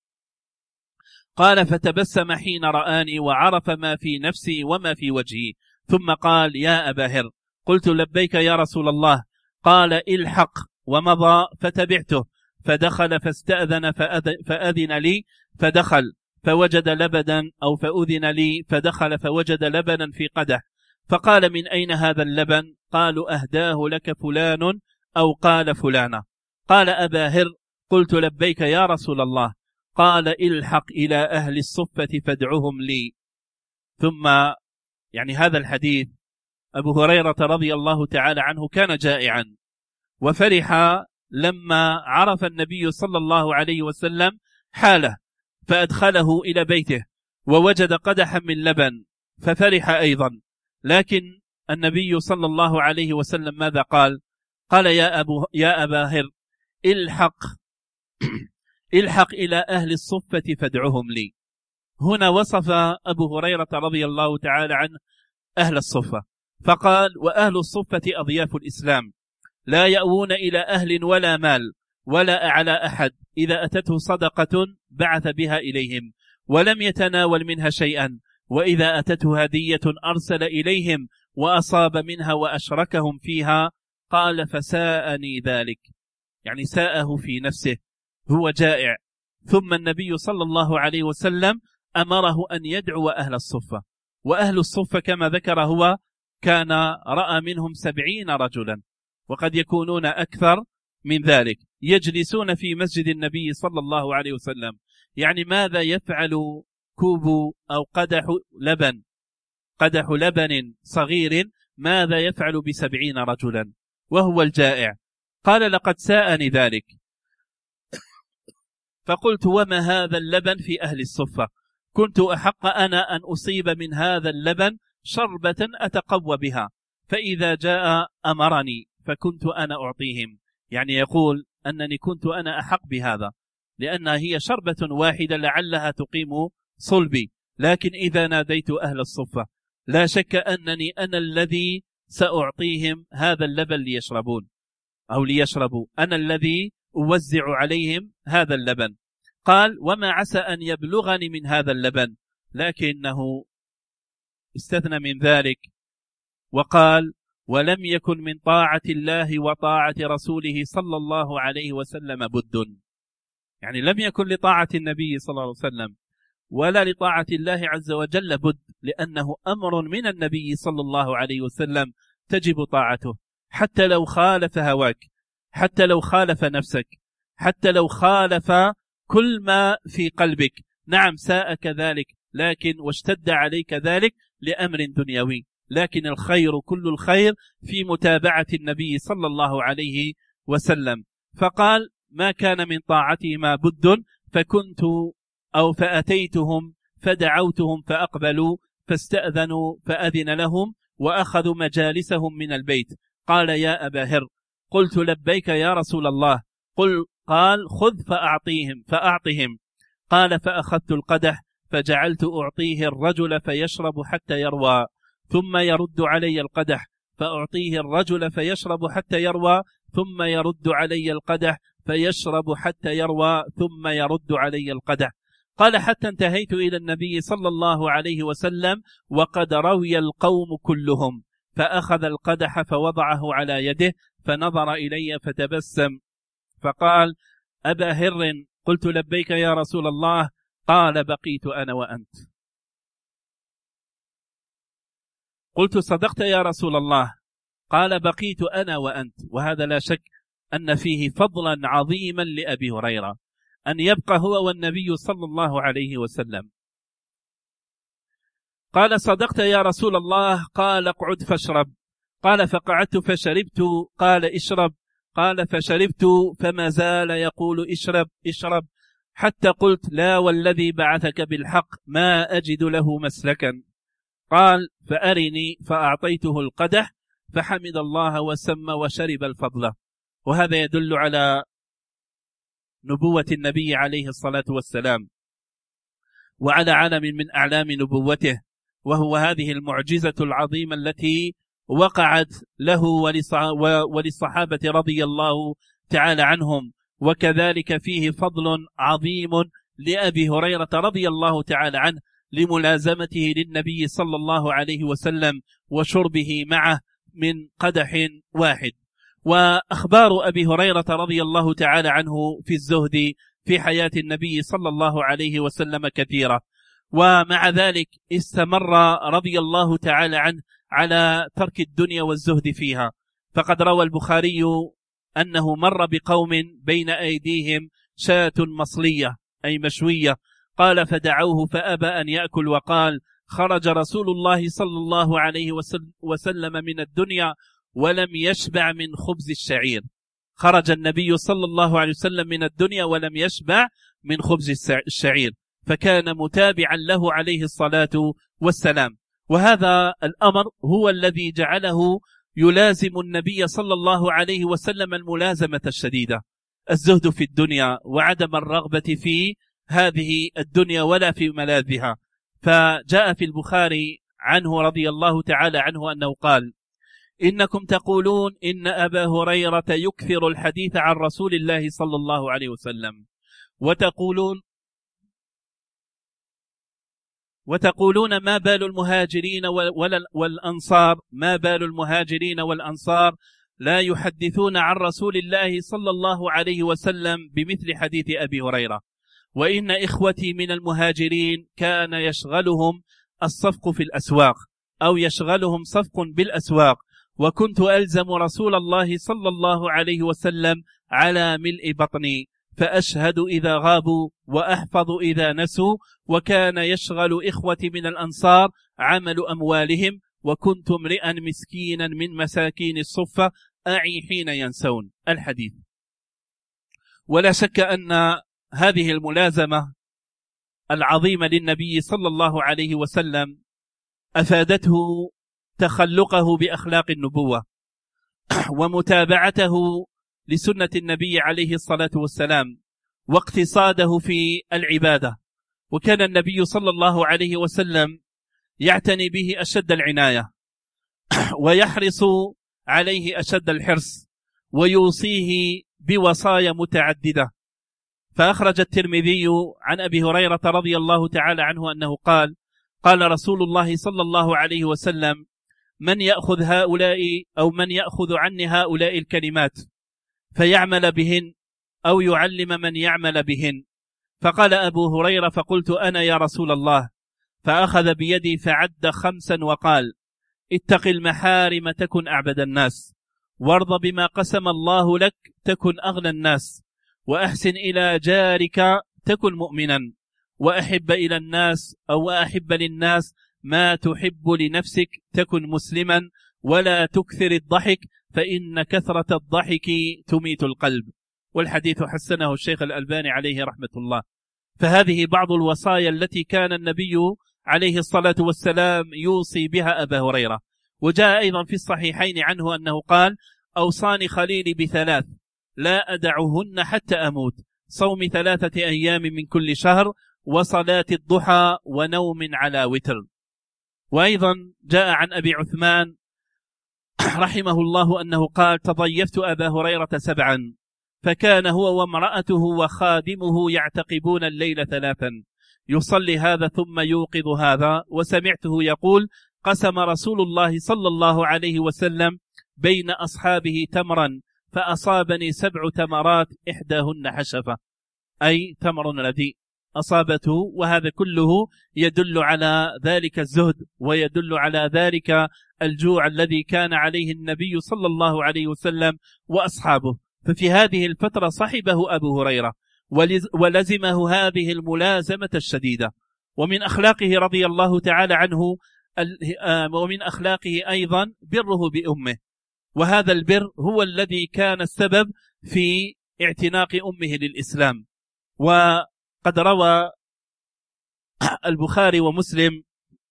قال: فتبسم حين رآني وعرف ما في نفسي وما في وجهي، ثم قال: يا أبا هر. قلت: لبيك يا رسول الله. قال: الحق. ومضى فتبعته، فدخل فاستأذن فأذن لي، فدخل فوجد لبنا أو فأذن لي، فدخل فوجد لبنا في قدح، فقال: من أين هذا اللبن؟ قالوا: أهداه لك فلان أو قال فلانة. قال: أبا هر. قلت: لبيك يا رسول الله. قال: الحق إلى أهل الصفة فادعهم لي. ثم يعني هذا الحديث أبو هريرة رضي الله تعالى عنه كان جائعا، وفرح لما عرف النبي صلى الله عليه وسلم حاله، فأدخله إلى بيته ووجد قدحا من لبن ففرح أيضا. لكن النبي صلى الله عليه وسلم ماذا قال؟ قال: يا, أبو يا أبا هر، الحق الحق إلى أهل الصفة فادعهم لي. هنا وصف أبو هريرة رضي الله تعالى عنه أهل الصفة، فقال: وأهل الصفة أضياف الإسلام، لا يأوون إلى أهل ولا مال ولا أعلى أحد، إذا أتته صدقة بعث بها إليهم ولم يتناول منها شيئا، وإذا أتته هدية أرسل إليهم وأصاب منها وأشركهم فيها. قال: فساءني ذلك، يعني ساءه في نفسه، هو جائع. ثم النبي صلى الله عليه وسلم أمره أن يدعو أهل الصفة، وأهل الصفة كما ذكر هو كان رأى منهم سبعين رجلا، وقد يكونون أكثر من ذلك، يجلسون في مسجد النبي صلى الله عليه وسلم. يعني ماذا يفعل كوب أو قدح لبن قدح لبن صغير، ماذا يفعل بسبعين رجلا وهو الجائع؟ قال: لقد ساءني ذلك. فقلت: وما هذا اللبن في أهل الصفة؟ كنت أحق أنا أن أصيب من هذا اللبن شربة أتقوى بها، فإذا جاء أمرني فكنت أنا أعطيهم. يعني يقول أنني كنت أنا أحق بهذا، لأنها هي شربة واحدة لعلها تقيم صلبي، لكن إذا ناديت أهل الصفة لا شك أنني أنا الذي سأعطيهم هذا اللبن ليشربون أو ليشربوا، أنا الذي أوزع عليهم هذا اللبن. قال: وما عسى أن يبلغني من هذا اللبن، لكنه استثنى من ذلك وقال: ولم يكن من طاعة الله وطاعة رسوله صلى الله عليه وسلم بد. يعني لم يكن لطاعة النبي صلى الله عليه وسلم ولا لطاعة الله عز وجل بد، لأنه أمر من النبي صلى الله عليه وسلم تجب طاعته، حتى لو خالف هواك، حتى لو خالف نفسك، حتى لو خالف كل ما في قلبك. نعم ساءك ذلك، لكن واشتد عليك ذلك لأمر دنيوي، لكن الخير كل الخير في متابعة النبي صلى الله عليه وسلم. فقال: ما كان من طاعتهما بد، فكنت أو فأتيتهم فدعوتهم فأقبلوا فاستأذنوا فأذن لهم وأخذوا مجالسهم من البيت. قال: يا أبا هر. قلت: لبيك يا رسول الله. قل قال: خذ فأعطيهم فأعطهم. قال: فأخذت القدح فجعلت أعطيه الرجل فيشرب حتى يروى، ثم يرد علي القدح فأعطيه الرجل فيشرب حتى يروى، ثم يرد علي القدح فيشرب حتى يروى، ثم يرد علي القدح. قال: حتى انتهيت إلى النبي صلى الله عليه وسلم وقد روي القوم كلهم، فأخذ القدح فوضعه على يده فنظر إلي فتبسم فقال: أبا هر. قلت: لبيك يا رسول الله. قال: بقيت أنا وأنت. قلت: صدقت يا رسول الله. قال: بقيت أنا وأنت. وهذا لا شك أن فيه فضلا عظيما لأبي هريرة أن يبقى هو والنبي صلى الله عليه وسلم. قال: صدقت يا رسول الله. قال: اقعد فاشرب. قال: فقعدت فشربت. قال: اشرب. قال: فشربت، فما زال يقول: اشرب اشرب، حتى قلت: لا والذي بعثك بالحق ما أجد له مسلكا. قال: فأرني. فأعطيته القدح فحمد الله وسمى وشرب الفضل. وهذا يدل على نبوة النبي عليه الصلاة والسلام وعلى علم من أعلام نبوته، وهو هذه المعجزة العظيمة التي وقعت له وللصحابة رضي الله تعالى عنهم. وكذلك فيه فضل عظيم لأبي هريرة رضي الله تعالى عنه لملازمته للنبي صلى الله عليه وسلم وشربه معه من قدح واحد. وأخبار أبي هريرة رضي الله تعالى عنه في الزهد في حياة النبي صلى الله عليه وسلم كثيرة، ومع ذلك استمر رضي الله تعالى عنه على ترك الدنيا والزهد فيها. فقد روى البخاري أنه مر بقوم بين أيديهم شاة مصلية أي مشوية، قال: فدعوه فأبى أن يأكل، وقال: خرج رسول الله صلى الله عليه وسلم من الدنيا ولم يشبع من خبز الشعير. خرج النبي صلى الله عليه وسلم من الدنيا ولم يشبع من خبز الشعير، فكان متابعا له عليه الصلاة والسلام. وهذا الأمر هو الذي جعله يلازم النبي صلى الله عليه وسلم الملازمة الشديدة، الزهد في الدنيا وعدم الرغبة في هذه الدنيا ولا في ملاذها. فجاء في البخاري عنه رضي الله تعالى عنه أنه قال: إنكم تقولون إن أبا هريرة يكثر الحديث عن رسول الله صلى الله عليه وسلم، وتقولون وتقولون ما بال المهاجرين والأنصار ما بال المهاجرين والأنصار لا يحدثون عن رسول الله صلى الله عليه وسلم بمثل حديث أبي هريرة. وإن إخوتي من المهاجرين كان يشغلهم الصفق في الأسواق أو يشغلهم صفق بالأسواق، وكنت ألزم رسول الله صلى الله عليه وسلم على ملء بطني، فأشهد إذا غابوا وأحفظ إذا نسوا. وكان يشغل إخوتي من الأنصار عمل أموالهم، وكنت امرئا مسكينا من مساكين الصفة أعي حين ينسون. الحديث. ولا شك أن هذه الملازمة العظيمة للنبي صلى الله عليه وسلم أفادته تخلقه بأخلاق النبوة ومتابعته لسنة النبي عليه الصلاة والسلام، واقتصاده في العبادة، وكان النبي صلى الله عليه وسلم يعتني به أشد العناية ويحرص عليه أشد الحرص ويوصيه بوصايا متعددة. فأخرج الترمذي عن أبي هريرة رضي الله تعالى عنه أنه قال قال رسول الله صلى الله عليه وسلم: من يأخذ هؤلاء أو من يأخذ عني هؤلاء الكلمات فيعمل بهن أو يعلم من يعمل بهن. فقال أبو هريرة: فقلت أنا يا رسول الله. فأخذ بيدي فعد خمسا وقال: اتق المحارم تكن أعبد الناس، وارض بما قسم الله لك تكن أغنى الناس، وأحسن إلى جارك تكن مؤمنا، وأحب إلى الناس أو أحب للناس ما تحب لنفسك تكن مسلما، ولا تكثر الضحك فإن كثرة الضحك تميت القلب. والحديث حسنه الشيخ الألباني عليه رحمة الله. فهذه بعض الوصايا التي كان النبي عليه الصلاة والسلام يوصي بها أبا هريرة. وجاء أيضا في الصحيحين عنه أنه قال: أوصاني خليلي بثلاث لا أدعهن حتى أموت: صوم ثلاثة أيام من كل شهر، وصلاة الضحى، ونوم على وتر. وأيضا جاء عن أبي عثمان رحمه الله أنه قال: تضيفت أبا هريرة سبعا، فكان هو وامرأته وخادمه يعتقبون الليل ثلاثا، يصلي هذا ثم يوقظ هذا. وسمعته يقول: قسم رسول الله صلى الله عليه وسلم بين أصحابه تمرا فأصابني سبع تمرات إحداهن حشفة، أي تمر رديء أصابته. وهذا كله يدل على ذلك الزهد ويدل على ذلك الجوع الذي كان عليه النبي صلى الله عليه وسلم وأصحابه. ففي هذه الفترة صحبه أبو هريرة ولزمه هذه الملازمة الشديدة. ومن أخلاقه رضي الله تعالى عنه ومن أخلاقه أيضا بره بأمه، وهذا البر هو الذي كان السبب في اعتناق أمه للإسلام. وقد روى البخاري ومسلم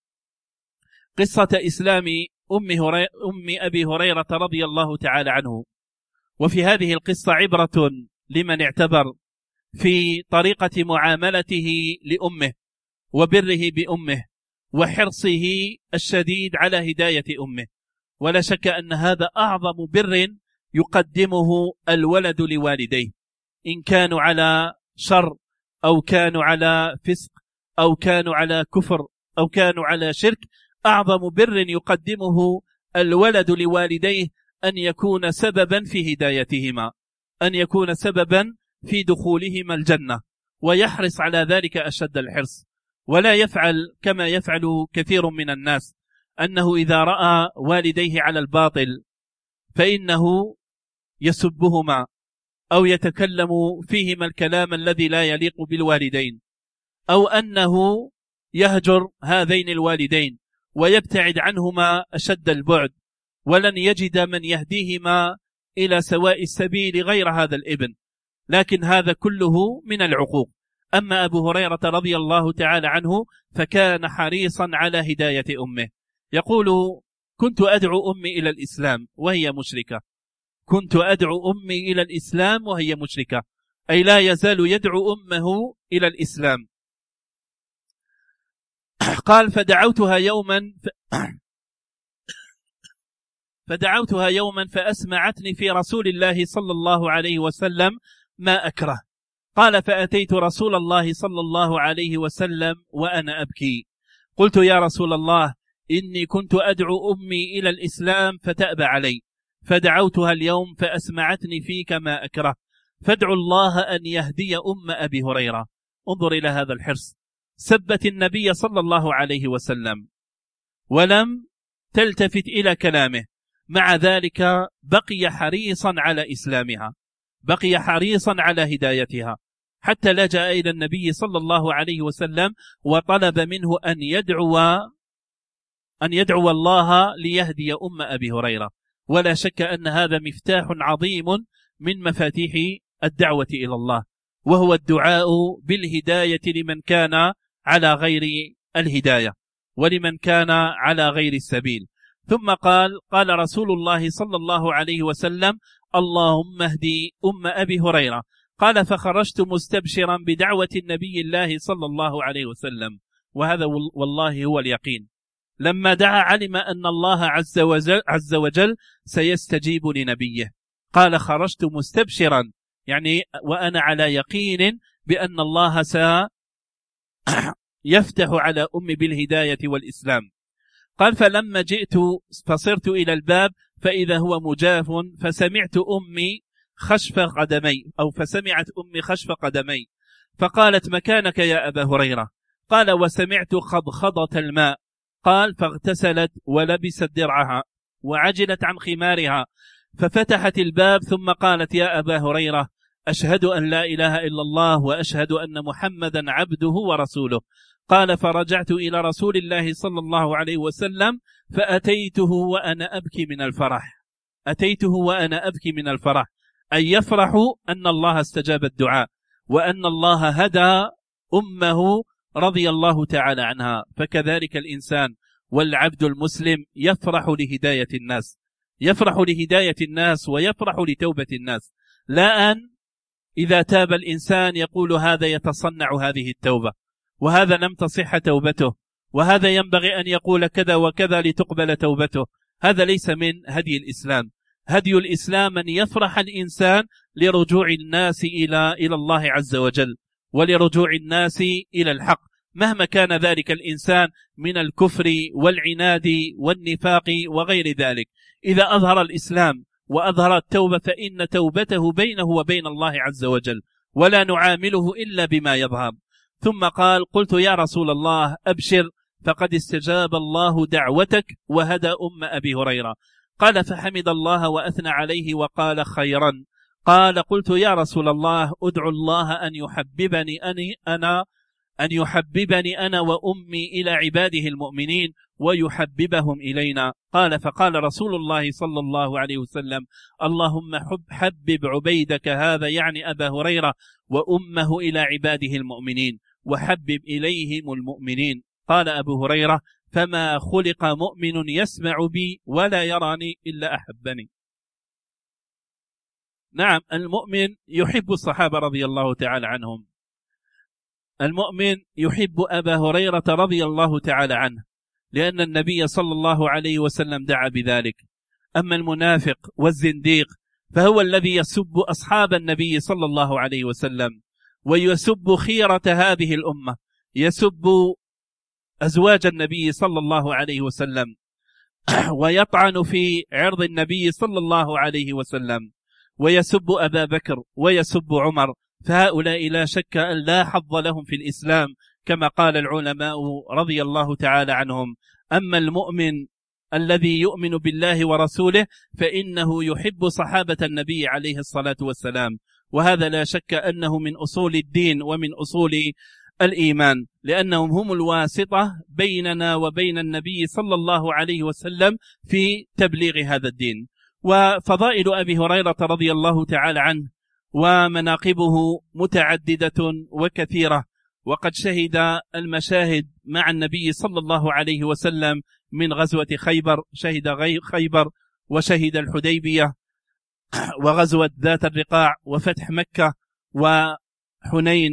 قصة إسلام أم, هري... أم أبي هريرة رضي الله تعالى عنه. وفي هذه القصة عبرة لمن اعتبر في طريقة معاملته لأمه وبره بأمه وحرصه الشديد على هداية أمه. ولا شك أن هذا أعظم بر يقدمه الولد لوالديه، إن كانوا على شر أو كانوا على فسق أو كانوا على كفر أو كانوا على شرك. أعظم بر يقدمه الولد لوالديه أن يكون سببا في هدايتهما، أن يكون سببا في دخولهما الجنة، ويحرص على ذلك أشد الحرص، ولا يفعل كما يفعل كثير من الناس، أنه إذا رأى والديه على الباطل فإنه يسبهما أو يتكلم فيهما الكلام الذي لا يليق بالوالدين، أو أنه يهجر هذين الوالدين ويبتعد عنهما أشد البعد، ولن يجد من يهديهما إلى سواء السبيل غير هذا الابن. لكن هذا كله من العقوق. أما أبو هريرة رضي الله تعالى عنه فكان حريصا على هداية أمه. يقول: كنت أدعو أمي إلى الإسلام وهي مشركة، كنت أدعو أمي إلى الإسلام وهي مشركة، أي لا يزال يدعو أمه إلى الإسلام. قال: فدعوتها يوما ف... فدعوتها يوما فأسمعتني في رسول الله صلى الله عليه وسلم ما أكره. قال: فأتيت رسول الله صلى الله عليه وسلم وأنا أبكي، قلت: يا رسول الله، إني كنت أدعو أمي إلى الإسلام فتأبى علي، فدعوتها اليوم فأسمعتني فيك ما أكره، فادعوا الله أن يهدي أم أبي هريرة. انظر إلى هذا الحرص، سبت النبي صلى الله عليه وسلم ولم تلتفت إلى كلامه، مع ذلك بقي حريصا على إسلامها، بقي حريصا على هدايتها، حتى لجأ إلى النبي صلى الله عليه وسلم وطلب منه أن يدعو أن يدعو الله ليهدي أم أبي هريرة. ولا شك أن هذا مفتاح عظيم من مفاتيح الدعوة إلى الله، وهو الدعاء بالهداية لمن كان على غير الهداية ولمن كان على غير السبيل. ثم قال: قال رسول الله صلى الله عليه وسلم: اللهم اهدي أم أبي هريرة. قال فخرجت مستبشرا بدعوة النبي الله صلى الله عليه وسلم، وهذا والله هو اليقين. لما دعا علم أن الله عز وجل, عز وجل سيستجيب لنبيه. قال خرجت مستبشرا، يعني وأنا على يقين بأن الله سيفتح على أمي بالهداية والإسلام. قال فلما جئت فصرت إلى الباب فإذا هو مجاف، فسمعت أمي خشف قدمي أو فسمعت أمي خشف قدمي، فقالت مكانك يا أبا هريرة. قال وسمعت خضخضة الماء. قال فاغتسلت ولبست درعها وعجلت عن خمارها، ففتحت الباب ثم قالت يا أبا هريرة أشهد أن لا إله إلا الله وأشهد أن محمدا عبده ورسوله. قال فرجعت إلى رسول الله صلى الله عليه وسلم فأتيته وأنا أبكي من الفرح. أتيته وأنا أبكي من الفرح، أن يفرح أن الله استجاب الدعاء وأن الله هدى أمه رضي الله تعالى عنها. فكذلك الإنسان والعبد المسلم يفرح لهداية الناس، يفرح لهداية الناس ويفرح لتوبة الناس، لا أن إذا تاب الإنسان يقول هذا يتصنع هذه التوبة وهذا لم تصح توبته وهذا ينبغي أن يقول كذا وكذا لتقبل توبته. هذا ليس من هدي الإسلام. هدي الإسلام أن يفرح الإنسان لرجوع الناس إلى إلى الله عز وجل ولرجوع الناس إلى الحق، مهما كان ذلك الإنسان من الكفر والعناد والنفاق وغير ذلك. إذا أظهر الإسلام وأظهر التوبة فإن توبته بينه وبين الله عز وجل، ولا نعامله إلا بما يظهر. ثم قال قلت يا رسول الله أبشر فقد استجاب الله دعوتك وهدى أم أبي هريرة. قال فحمد الله وأثنى عليه وقال خيرا. قال قلت يا رسول الله أدعو الله أن يحببني أني أنا أن يحببني أنا وأمي إلى عباده المؤمنين ويحببهم إلينا. قال فقال رسول الله صلى الله عليه وسلم اللهم حب حبب عبيدك هذا، يعني أبا هريرة، وأمه إلى عباده المؤمنين وحبب إليهم المؤمنين. قال أبو هريرة فما خلق مؤمن يسمع بي ولا يراني إلا أحبني. نعم، المؤمن يحب الصحابة رضي الله تعالى عنهم، المؤمن يحب أبا هريرة رضي الله تعالى عنه لأن النبي صلى الله عليه وسلم دعا بذلك. أما المنافق والزنديق فهو الذي يسب أصحاب النبي صلى الله عليه وسلم ويسب خيرة هذه الأمة، يسب أزواج النبي صلى الله عليه وسلم ويطعن في عرض النبي صلى الله عليه وسلم ويسب أبا بكر ويسب عمر. فهؤلاء لا شك أن لا حظ لهم في الإسلام كما قال العلماء رضي الله تعالى عنهم. أما المؤمن الذي يؤمن بالله ورسوله فإنه يحب صحابة النبي عليه الصلاة والسلام، وهذا لا شك أنه من أصول الدين ومن أصول الإيمان، لأنهم هم الواسطة بيننا وبين النبي صلى الله عليه وسلم في تبليغ هذا الدين. وفضائل أبي هريرة رضي الله تعالى عنه ومناقبه متعددة وكثيرة، وقد شهد المشاهد مع النبي صلى الله عليه وسلم من غزوة خيبر، شهد خيبر وشهد الحديبية وغزوة ذات الرقاع وفتح مكة وحنين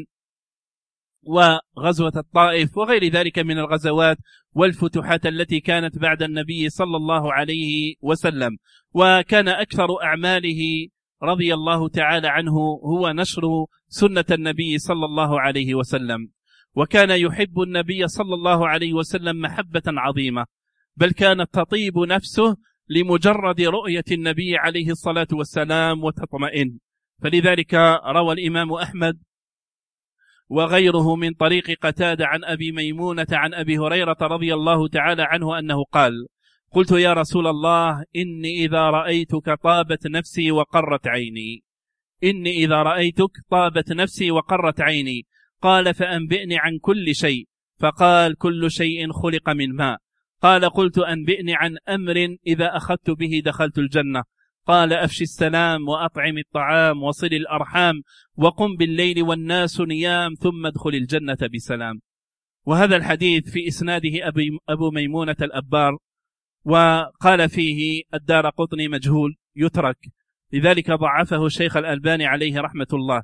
وغزوة الطائف وغير ذلك من الغزوات والفتوحات التي كانت بعد النبي صلى الله عليه وسلم. وكان أكثر أعماله رضي الله تعالى عنه هو نشر سنة النبي صلى الله عليه وسلم، وكان يحب النبي صلى الله عليه وسلم محبة عظيمة، بل كانت تطيب نفسه لمجرد رؤية النبي عليه الصلاة والسلام وتطمئن. فلذلك روى الإمام أحمد وغيره من طريق قتادة عن أبي ميمونة عن أبي هريرة رضي الله تعالى عنه أنه قال قلت يا رسول الله إني إذا رأيتك طابت نفسي وقرت عيني إني إذا رأيتك طابت نفسي وقرت عيني. قال فأنبئني عن كل شيء. فقال كل شيء خلق من ماء. قال قلت أنبئني عن أمر إذا أخذت به دخلت الجنة. قال أفشي السلام وأطعم الطعام وصل الأرحام وقم بالليل والناس نيام ثم ادخل الجنة بسلام. وهذا الحديث في إسناده أبو ميمونة الأبار، وقال فيه الدارقطني مجهول يترك، لذلك ضعفه الشيخ الألباني عليه رحمة الله.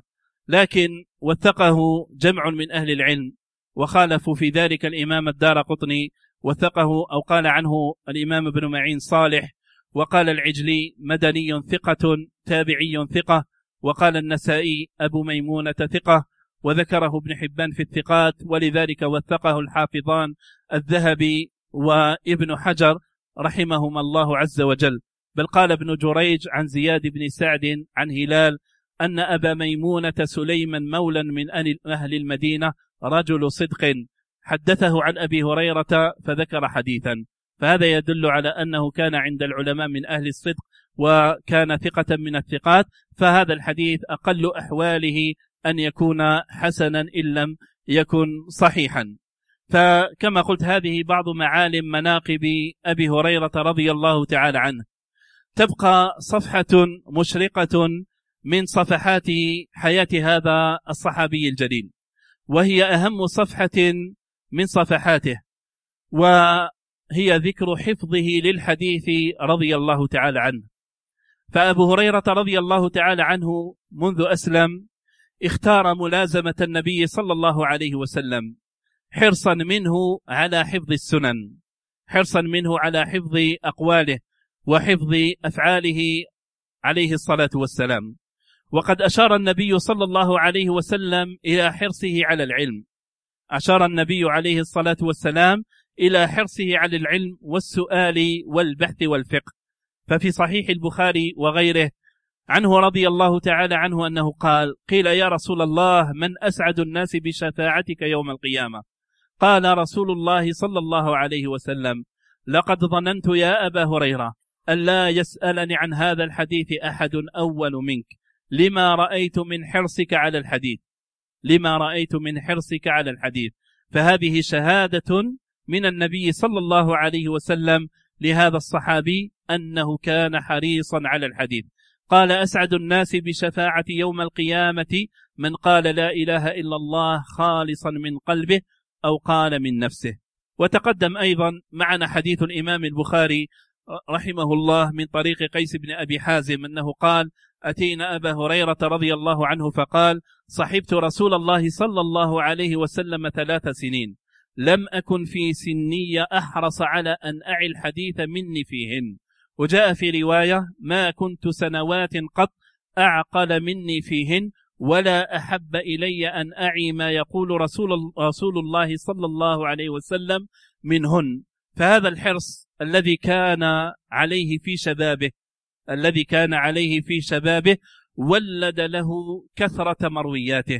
لكن وثقه جمع من أهل العلم، وخالفوا في ذلك الإمام الدارقطني، وثقه أو قال عنه الإمام ابن معين صالح، وقال العجلي مدني ثقة تابعي ثقة، وقال النسائي أبو ميمونة ثقة، وذكره ابن حبان في الثقات، ولذلك وثقه الحافظان الذهبي وابن حجر رحمهما الله عز وجل. بل قال ابن جريج عن زياد بن سعد عن هلال أن أبا ميمونة سليما مولا من أهل المدينة رجل صدق حدثه عن أبي هريرة فذكر حديثا، فهذا يدل على أنه كان عند العلماء من أهل الصدق وكان ثقة من الثقات، فهذا الحديث أقل أحواله أن يكون حسنا إن لم يكن صحيحا. فكما قلت هذه بعض معالم مناقب أبي هريرة رضي الله تعالى عنه. تبقى صفحة مشرقة من صفحات حياة هذا الصحابي الجليل، وهي أهم صفحة من صفحاته، وهي ذكر حفظه للحديث رضي الله تعالى عنه. فأبو هريرة رضي الله تعالى عنه منذ أسلم اختار ملازمة النبي صلى الله عليه وسلم حرصا منه على حفظ السنن، حرصا منه على حفظ أقواله وحفظ أفعاله عليه الصلاة والسلام. وقد أشار النبي صلى الله عليه وسلم إلى حرصه على العلم، أشار النبي عليه الصلاة والسلام إلى حرصه على العلم والسؤال والبحث والفقه. ففي صحيح البخاري وغيره عنه رضي الله تعالى عنه أنه قال: قيل يا رسول الله من أسعد الناس بشفاعتك يوم القيامة؟ قال رسول الله صلى الله عليه وسلم: لقد ظننت يا أبا هريرة أن لا يسألني عن هذا الحديث أحد أول منك، لما رأيت من حرصك على الحديث لما رأيت من حرصك على الحديث. فهذه شهادة من النبي صلى الله عليه وسلم لهذا الصحابي أنه كان حريصا على الحديث. قال: أسعد الناس بشفاعة يوم القيامة من قال لا إله إلا الله خالصا من قلبه أو قال من نفسه. وتقدم أيضا معنا حديث الإمام البخاري رحمه الله من طريق قيس بن أبي حازم أنه قال: أتينا أبا هريرة رضي الله عنه فقال: صحبت رسول الله صلى الله عليه وسلم ثلاث سنين، لم أكن في سني أحرص على أن أعي الحديث مني فيهن. وجاء في رواية: ما كنت سنوات قط أعقل مني فيهن، ولا أحب إلي أن أعي ما يقول رسول, رسول الله صلى الله عليه وسلم منهن. فهذا الحرص الذي كان عليه في شبابه الذي كان عليه في شبابه ولد له كثرة مروياته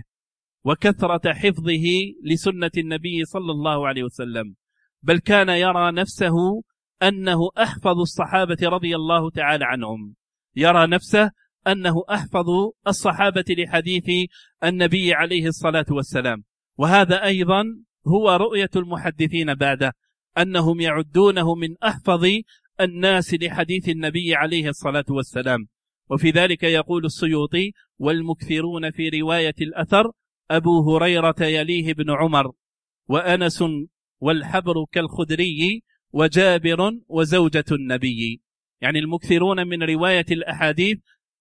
وكثرة حفظه لسنة النبي صلى الله عليه وسلم، بل كان يرى نفسه أنه أحفظ الصحابة رضي الله تعالى عنهم، يرى نفسه أنه أحفظ الصحابة لحديث النبي عليه الصلاة والسلام. وهذا أيضا هو رؤية المحدثين بعده، أنهم يعدونه من أحفظ الناس لحديث النبي عليه الصلاة والسلام. وفي ذلك يقول السيوطي: والمكثرون في رواية الأثر أبو هريرة يليه ابن عمر وأنس والحبر كالخدري وجابر وزوجة النبي. يعني المكثرون من رواية الأحاديث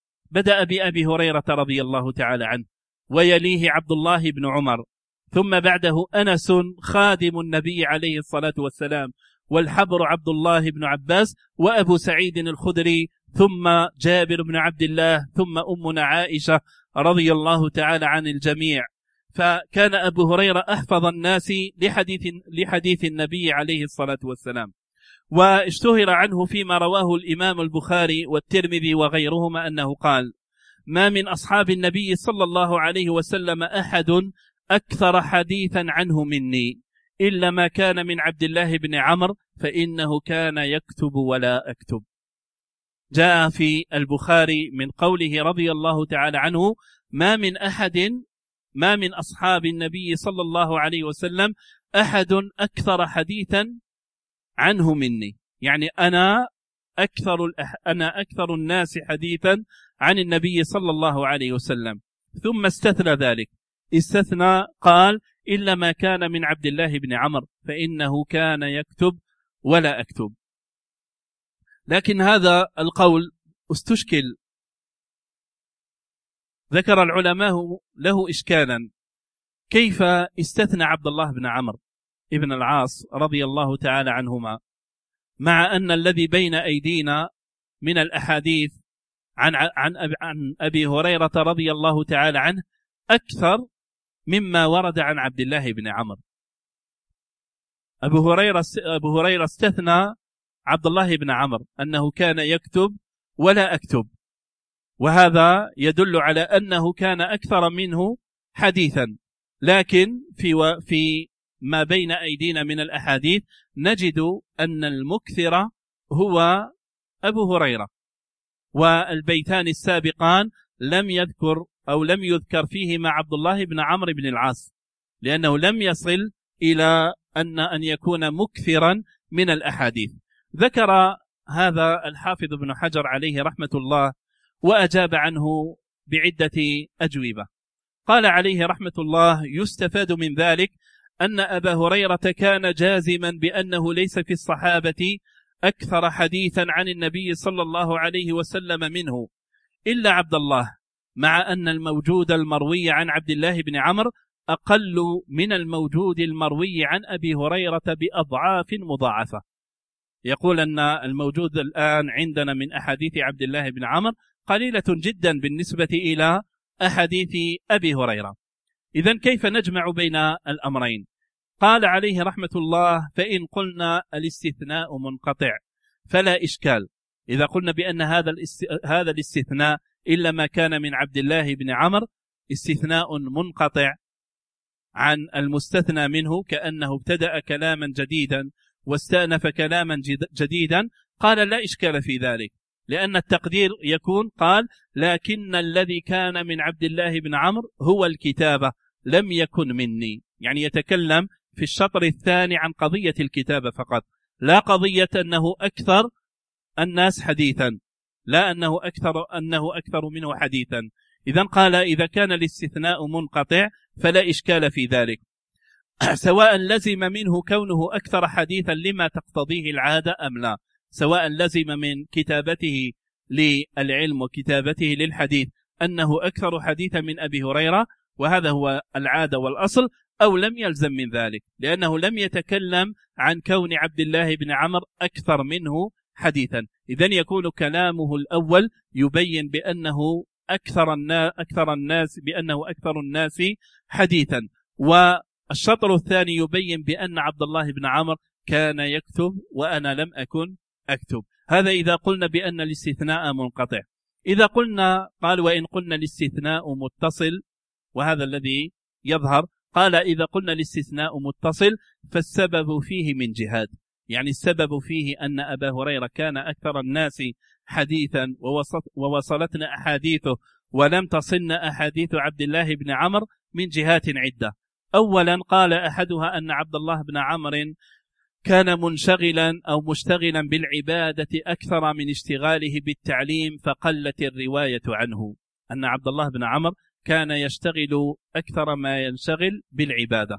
بدأ بأبي هريرة رضي الله تعالى عنه، ويليه عبد الله بن عمر، ثم بعده أنس خادم النبي عليه الصلاة والسلام، والحبر عبد الله بن عباس، وأبو سعيد الخدري، ثم جابر بن عبد الله، ثم أمنا عائشة رضي الله تعالى عن الجميع. فكان أبو هريرة أحفظ الناس لحديث, لحديث النبي عليه الصلاة والسلام. واشتهر عنه فيما رواه الإمام البخاري والترمذي وغيرهما أنه قال: ما من أصحاب النبي صلى الله عليه وسلم أحد أكثر حديثا عنه مني، إلا ما كان من عبد الله بن عمرو فإنه كان يكتب ولا أكتب. جاء في البخاري من قوله رضي الله تعالى عنه: ما من أحد ما من أصحاب النبي صلى الله عليه وسلم أحد أكثر حديثا عنه مني، يعني أنا أكثر, الأح... أنا أكثر الناس حديثا عن النبي صلى الله عليه وسلم. ثم استثنى ذلك، استثنى قال: إلا ما كان من عبد الله بن عمرو فإنه كان يكتب ولا أكتب. لكن هذا القول استشكل ذكر العلماء له إشكالا، كيف استثنى عبد الله بن عمرو ابن العاص رضي الله تعالى عنهما، مع أن الذي بين أيدينا من الأحاديث عن عن عن أبي هريرة رضي الله تعالى عنه أكثر مما ورد عن عبد الله بن عمرو. أبو هريرة أبو هريرة استثنى عبد الله بن عمرو أنه كان يكتب ولا أكتب، وهذا يدل على أنه كان أكثر منه حديثا، لكن في و في ما بين أيدينا من الأحاديث نجد أن المكثر هو أبو هريرة، والبيتان السابقان لم يذكر أو لم يذكر فيهما عبد الله بن عمرو بن العاص، لأنه لم يصل إلى أن أن يكون مكثرا من الأحاديث. ذكر هذا الحافظ ابن حجر عليه رحمة الله وأجاب عنه بعدة أجوبة. قال عليه رحمة الله: يستفاد من ذلك أن أبا هريرة كان جازما بأنه ليس في الصحابة أكثر حديثا عن النبي صلى الله عليه وسلم منه إلا عبد الله، مع أن الموجود المروي عن عبد الله بن عمرو أقل من الموجود المروي عن أبي هريرة بأضعاف مضاعفة. يقول أن الموجود الآن عندنا من أحاديث عبد الله بن عمرو قليلة جدا بالنسبة إلى أحاديث أبي هريرة. إذن كيف نجمع بين الأمرين؟ قال عليه رحمة الله: فإن قلنا الاستثناء منقطع فلا إشكال. إذا قلنا بأن هذا هذا الاستثناء إلا ما كان من عبد الله بن عمرو استثناء منقطع عن المستثنى منه، كأنه ابتدأ كلاما جديدا واستأنف كلاما جديدا، قال لا إشكال في ذلك، لأن التقدير يكون قال: لكن الذي كان من عبد الله بن عمرو هو الكتابة لم يكن مني، يعني يتكلم في الشطر الثاني عن قضية الكتابة فقط، لا قضية أنه أكثر الناس حديثا، لا أنه أكثر أنه أكثر منه حديثا. إذن قال: إذا كان الاستثناء منقطع فلا إشكال في ذلك، سواء لزم منه كونه أكثر حديثا لما تقتضيه العادة أم لا، سواء لزم من كتابته للعلم وكتابته للحديث أنه أكثر حديثا من أبي هريرة، وهذا هو العادة والأصل، أو لم يلزم من ذلك، لأنه لم يتكلم عن كون عبد الله بن عمرو أكثر منه حديثا. إذن يكون كلامه الأول يبين بأنه أكثر الناس أكثر الناس بأنه أكثر الناس حديثا، والشطر الثاني يبين بأن عبد الله بن عمرو كان يكتب وأنا لم أكن أكتب. هذا إذا قلنا بأن الاستثناء منقطع. إذا قلنا قال: وإن قلنا الاستثناء متصل، وهذا الذي يظهر، قال: إذا قلنا الاستثناء متصل فالسبب فيه من جهات، يعني السبب فيه أن أبا هريرة كان أكثر الناس حديثا ووصلتنا أحاديثه ولم تصلنا أحاديث عبد الله بن عمرو من جهات عدة. أولا قال أحدها أن عبد الله بن عمرو كان منشغلا أو مشتغلا بالعبادة أكثر من اشتغاله بالتعليم فقلت الرواية عنه، أن عبد الله بن عمرو كان يشتغل أكثر ما ينشغل بالعبادة،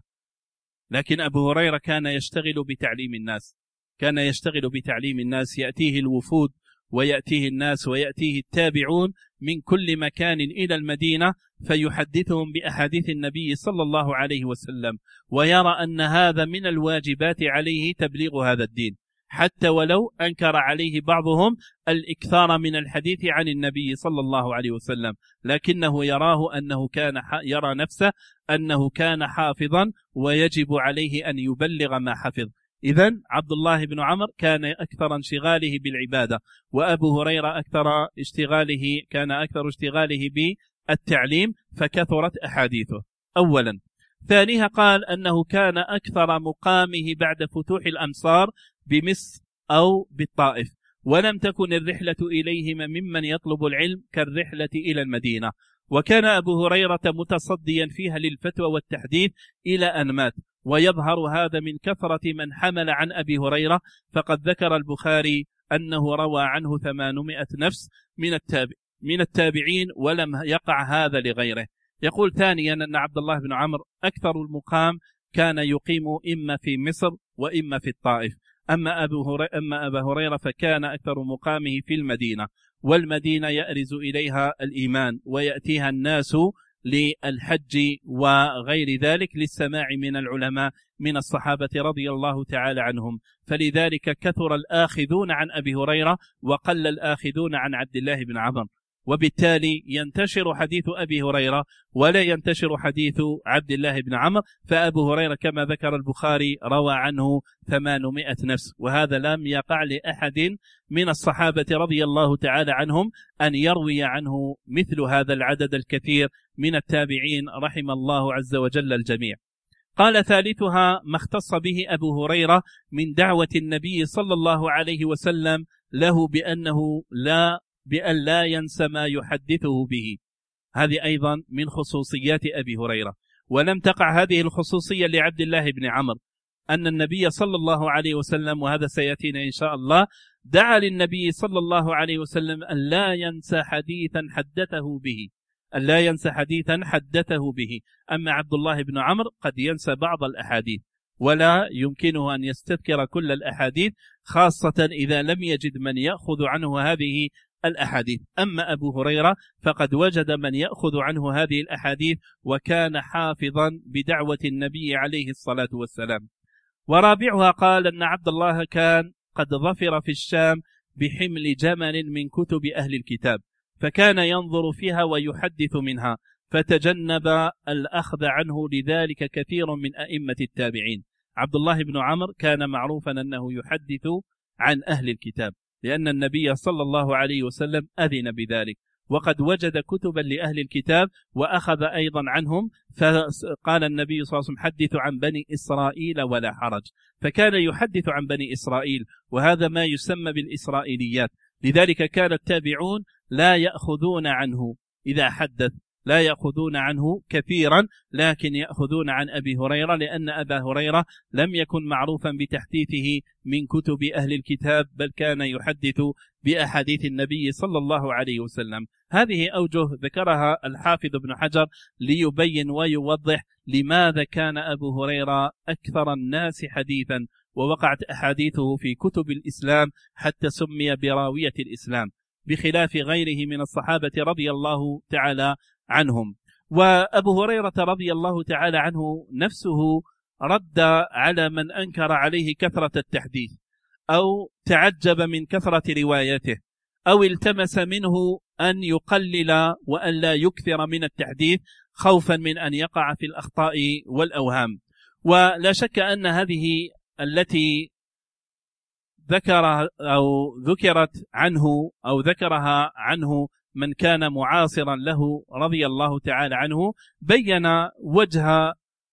لكن أبو هريرة كان يشتغل بتعليم الناس، كان يشتغل بتعليم الناس، يأتيه الوفود ويأتيه الناس ويأتيه التابعون من كل مكان إلى المدينة فيحدثهم بأحاديث النبي صلى الله عليه وسلم، ويرى أن هذا من الواجبات عليه تبليغ هذا الدين، حتى ولو أنكر عليه بعضهم الإكثار من الحديث عن النبي صلى الله عليه وسلم، لكنه يراه أنه كان يرى نفسه أنه كان حافظا ويجب عليه أن يبلغ ما حفظ. إذن عبد الله بن عمرو كان أكثر انشغاله بالعبادة، وأبو هريرة أكثر اشتغاله كان أكثر اشتغاله بالتعليم فكثرت أحاديثه أولا. ثانيها قال أنه كان أكثر مقامه بعد فتوح الأمصار بمصر أو بالطائف، ولم تكن الرحلة إليهما ممن يطلب العلم كالرحلة إلى المدينة، وكان أبو هريرة متصديا فيها للفتوى والتحديث إلى أن مات. ويظهر هذا من كثرة من حمل عن أبي هريرة، فقد ذكر البخاري أنه روى عنه ثمانمائة نفس من التابع من التابعين ولم يقع هذا لغيره. يقول ثانيا أن عبد الله بن عمرو أكثر المقام كان يقيم إما في مصر وإما في الطائف، أما أبو هريرة أما أبا هريرة فكان أكثر مقامه في المدينة، والمدينة يأرز إليها الإيمان ويأتيها الناس للحج وغير ذلك للسماع من العلماء من الصحابة رضي الله تعالى عنهم. فلذلك كثر الآخذون عن أبي هريرة وقل الآخذون عن عبد الله بن عمرو، وبالتالي ينتشر حديث أبي هريرة ولا ينتشر حديث عبد الله بن عمرو. فأبو هريرة كما ذكر البخاري روى عنه ثمانمائة نفس، وهذا لم يقع لأحد من الصحابة رضي الله تعالى عنهم أن يروي عنه مثل هذا العدد الكثير من التابعين رحم الله عز وجل الجميع. قال ثالثها ما اختص به أبو هريرة من دعوة النبي صلى الله عليه وسلم له بأنه لا بأن لا ينسى ما يحدثه به. هذه أيضا من خصوصيات أبي هريرة، ولم تقع هذه الخصوصية لعبد الله بن عمرو، أن النبي صلى الله عليه وسلم، وهذا سيأتينا إن شاء الله، دعا للنبي صلى الله عليه وسلم أن لا ينسى حديثا حدثه به، أن لا ينسى حديثا حدثه به. أما عبد الله بن عمرو قد ينسى بعض الأحاديث ولا يمكنه أن يستذكر كل الأحاديث، خاصة إذا لم يجد من يأخذ عنه هذه الأحاديث. أما أبو هريرة فقد وجد من يأخذ عنه هذه الأحاديث وكان حافظا بدعوة النبي عليه الصلاة والسلام. ورابعها قال أن عبد الله كان قد ظفر في الشام بحمل جمل من كتب أهل الكتاب، فكان ينظر فيها ويحدث منها، فتجنب الأخذ عنه لذلك كثير من أئمة التابعين. عبد الله بن عمرو كان معروفا أنه يحدث عن أهل الكتاب، لأن النبي صلى الله عليه وسلم أذن بذلك، وقد وجد كتبا لأهل الكتاب وأخذ أيضا عنهم، فقال النبي صلى الله عليه وسلم حدث عن بني إسرائيل ولا حرج، فكان يحدث عن بني إسرائيل، وهذا ما يسمى بالإسرائيليات. لذلك كان التابعون لا يأخذون عنه إذا حدث، لا يأخذون عنه كثيرا، لكن يأخذون عن أبي هريرة، لأن أبا هريرة لم يكن معروفا بتحديثه من كتب أهل الكتاب، بل كان يحدث بأحاديث النبي صلى الله عليه وسلم. هذه أوجه ذكرها الحافظ ابن حجر ليبين ويوضح لماذا كان أبو هريرة أكثر الناس حديثا، ووقعت أحاديثه في كتب الإسلام حتى سمي براوية الإسلام، بخلاف غيره من الصحابة رضي الله تعالى عنهم. وأبو هريرة رضي الله تعالى عنه نفسه رد على من أنكر عليه كثرة التحديث، أو تعجب من كثرة رواياته، أو التمس منه أن يقلل وأن لا يكثر من التحديث خوفا من أن يقع في الأخطاء والأوهام. ولا شك أن هذه التي ذكر أو ذكرت عنه أو ذكرها عنه من كان معاصرا له رضي الله تعالى عنه، بين وجه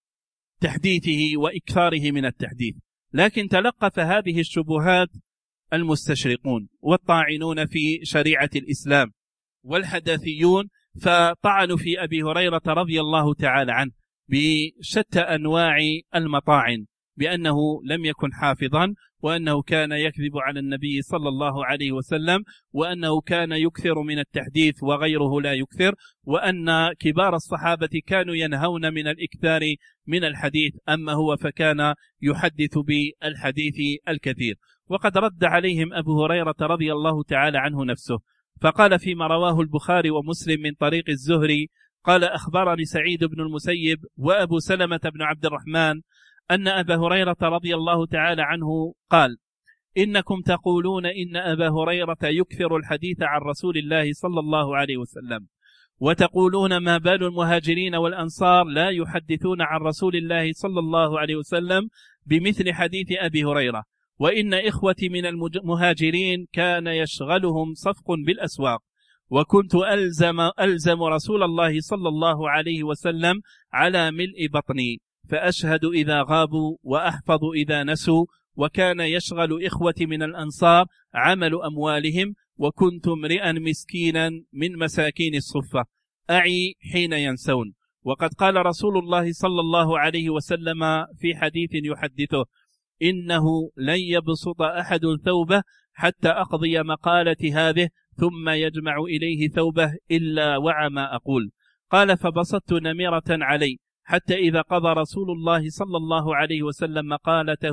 تحديثه وإكثاره من التحديث، لكن تلقف هذه الشبهات المستشرقون والطاعنون في شريعة الإسلام والحداثيون، فطعنوا في أبي هريرة رضي الله تعالى عنه بشتى أنواع المطاعن، بأنه لم يكن حافظا، وأنه كان يكذب على النبي صلى الله عليه وسلم، وأنه كان يكثر من التحديث وغيره لا يكثر، وأن كبار الصحابة كانوا ينهون من الإكثار من الحديث، أما هو فكان يحدث بالحديث الكثير. وقد رد عليهم أبو هريرة رضي الله تعالى عنه نفسه، فقال فيما رواه البخاري ومسلم من طريق الزهري قال أخبرني سعيد بن المسيب وأبو سلمة بن عبد الرحمن أن أبا هريرة رضي الله تعالى عنه قال: إنكم تقولون إن أبا هريرة يكثر الحديث عن رسول الله صلى الله عليه وسلم، وتقولون ما بال المهاجرين والأنصار لا يحدثون عن رسول الله صلى الله عليه وسلم بمثل حديث أبي هريرة، وإن إخوتي من المهاجرين كان يشغلهم صفق بالأسواق، وكنت ألزم, ألزم رسول الله صلى الله عليه وسلم على ملء بطني، فأشهد إذا غابوا وأحفظ إذا نسوا، وكان يشغل إخوتي من الأنصار عمل أموالهم، وكنت امرئا مسكينا من مساكين الصفة أعي حين ينسون. وقد قال رسول الله صلى الله عليه وسلم في حديث يحدثه: إنه لن يبسط أحد ثوبه حتى أقضي مقالة هذه ثم يجمع إليه ثوبه إلا وعى ما أقول. قال: فبسطت نمرة علي حتى إذا قضى رسول الله صلى الله عليه وسلم مقالته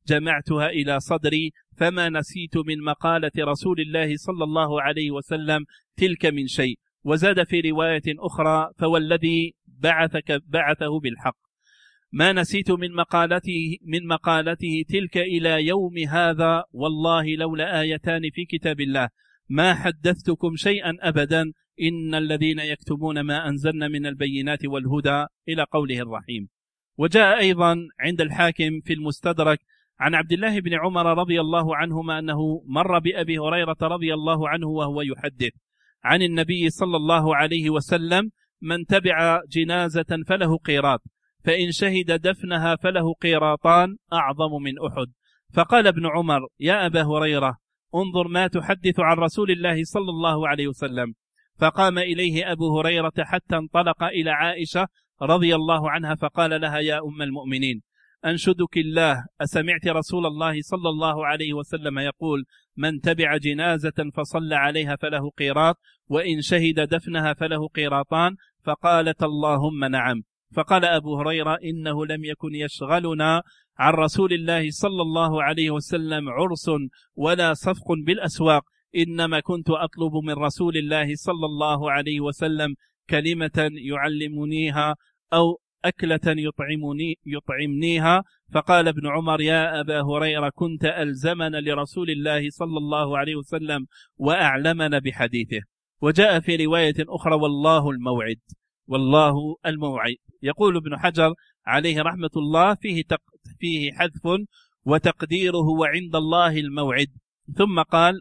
جمعتها إلى صدري فما نسيت من مقالة رسول الله صلى الله عليه وسلم تلك من شيء. وزاد في رواية أخرى فوالذي بعثك بعثه بالحق ما نسيت من مقالته من مقالته تلك إلى يوم هذا، والله لولا آيتان في كتاب الله ما حدثتكم شيئا أبدا، إن الذين يكتمون ما أنزلنا من البينات والهدى إلى قوله الرحيم. وجاء أيضا عند الحاكم في المستدرك عن عبد الله بن عمر رضي الله عنهما أنه مر بأبي هريرة رضي الله عنه وهو يحدث عن النبي صلى الله عليه وسلم: من تبع جنازة فله قيراط، فإن شهد دفنها فله قيراطان أعظم من أحد. فقال ابن عمر: يا أبا هريرة، انظر ما تحدث عن رسول الله صلى الله عليه وسلم. فقام إليه أبو هريرة حتى انطلق إلى عائشة رضي الله عنها فقال لها: يا أم المؤمنين، أنشدك الله، أسمعت رسول الله صلى الله عليه وسلم يقول: من تبع جنازة فصلى عليها فله قيراط، وإن شهد دفنها فله قيراطان؟ فقالت: اللهم نعم. فقال أبو هريرة: إنه لم يكن يشغلنا عن رسول الله صلى الله عليه وسلم عرس ولا صفق بالأسواق، إنما كنت أطلب من رسول الله صلى الله عليه وسلم كلمة يعلمنيها أو أكلة يطعمني يطعمنيها. فقال ابن عمر: يا أبا هريرة، كنت ألزمنا لرسول الله صلى الله عليه وسلم وأعلمنا بحديثه. وجاء في رواية أخرى: والله الموعد، والله الموعد. يقول ابن حجر عليه رحمة الله: فيه فيه حذف وتقديره وعند الله الموعد. ثم قال: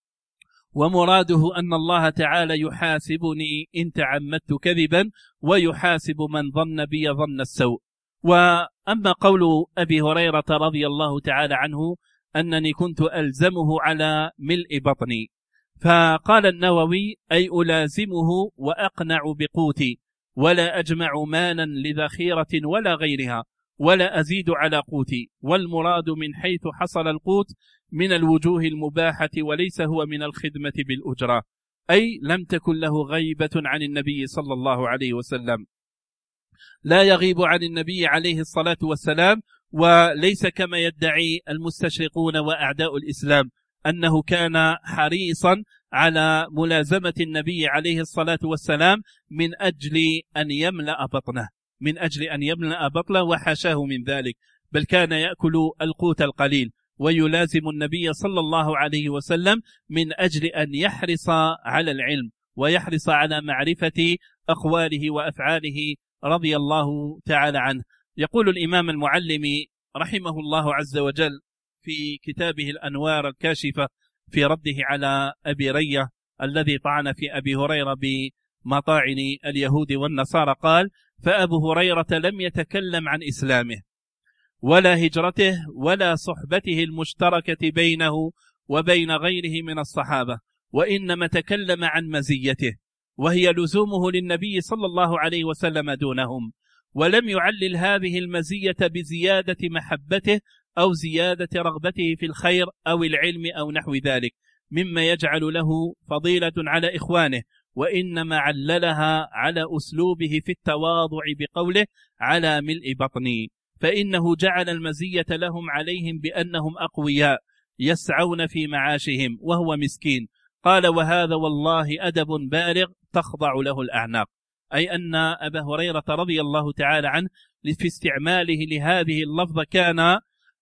ومراده أن الله تعالى يحاسبني إن تعمدت كذبا، ويحاسب من ظن بي ظن السوء. وأما قول أبي هريرة رضي الله تعالى عنه أنني كنت ألزمه على ملء بطني، فقال النووي: أي ألازمه وأقنع بقوتي، ولا أجمع مالا لذخيرة ولا غيرها، ولا أزيد على قوتي. والمراد من حيث حصل القوت من الوجوه المباحة، وليس هو من الخدمة بالأجرة، أي لم تكن له غيبة عن النبي صلى الله عليه وسلم، لا يغيب عن النبي عليه الصلاة والسلام. وليس كما يدعي المستشرقون وأعداء الإسلام أنه كان حريصا على ملازمة النبي عليه الصلاة والسلام من أجل أن يملأ بطنه من أجل أن يملأ بطنه وحاشاه من ذلك، بل كان يأكل القوت القليل ويلازم النبي صلى الله عليه وسلم من أجل أن يحرص على العلم ويحرص على معرفة أقواله وأفعاله رضي الله تعالى عنه. يقول الإمام المعلمي رحمه الله عز وجل في كتابه الأنوار الكاشفة في رده على أبي رية الذي طعن في أبي هريرة بمطاعن اليهود والنصارى، قال: فأبو هريرة لم يتكلم عن إسلامه ولا هجرته ولا صحبته المشتركة بينه وبين غيره من الصحابة، وإنما تكلم عن مزيته، وهي لزومه للنبي صلى الله عليه وسلم دونهم، ولم يعلل هذه المزية بزيادة محبته أو زيادة رغبته في الخير أو العلم أو نحو ذلك مما يجعل له فضيلة على إخوانه، وإنما عللها على أسلوبه في التواضع بقوله: على ملء بطني، فإنه جعل المزية لهم عليهم بأنهم أقوياء يسعون في معاشهم وهو مسكين. قال: وهذا والله أدب بالغ تخضع له الأعناق، أي أن أبا هريرة رضي الله تعالى عنه في استعماله لهذه اللفظة كان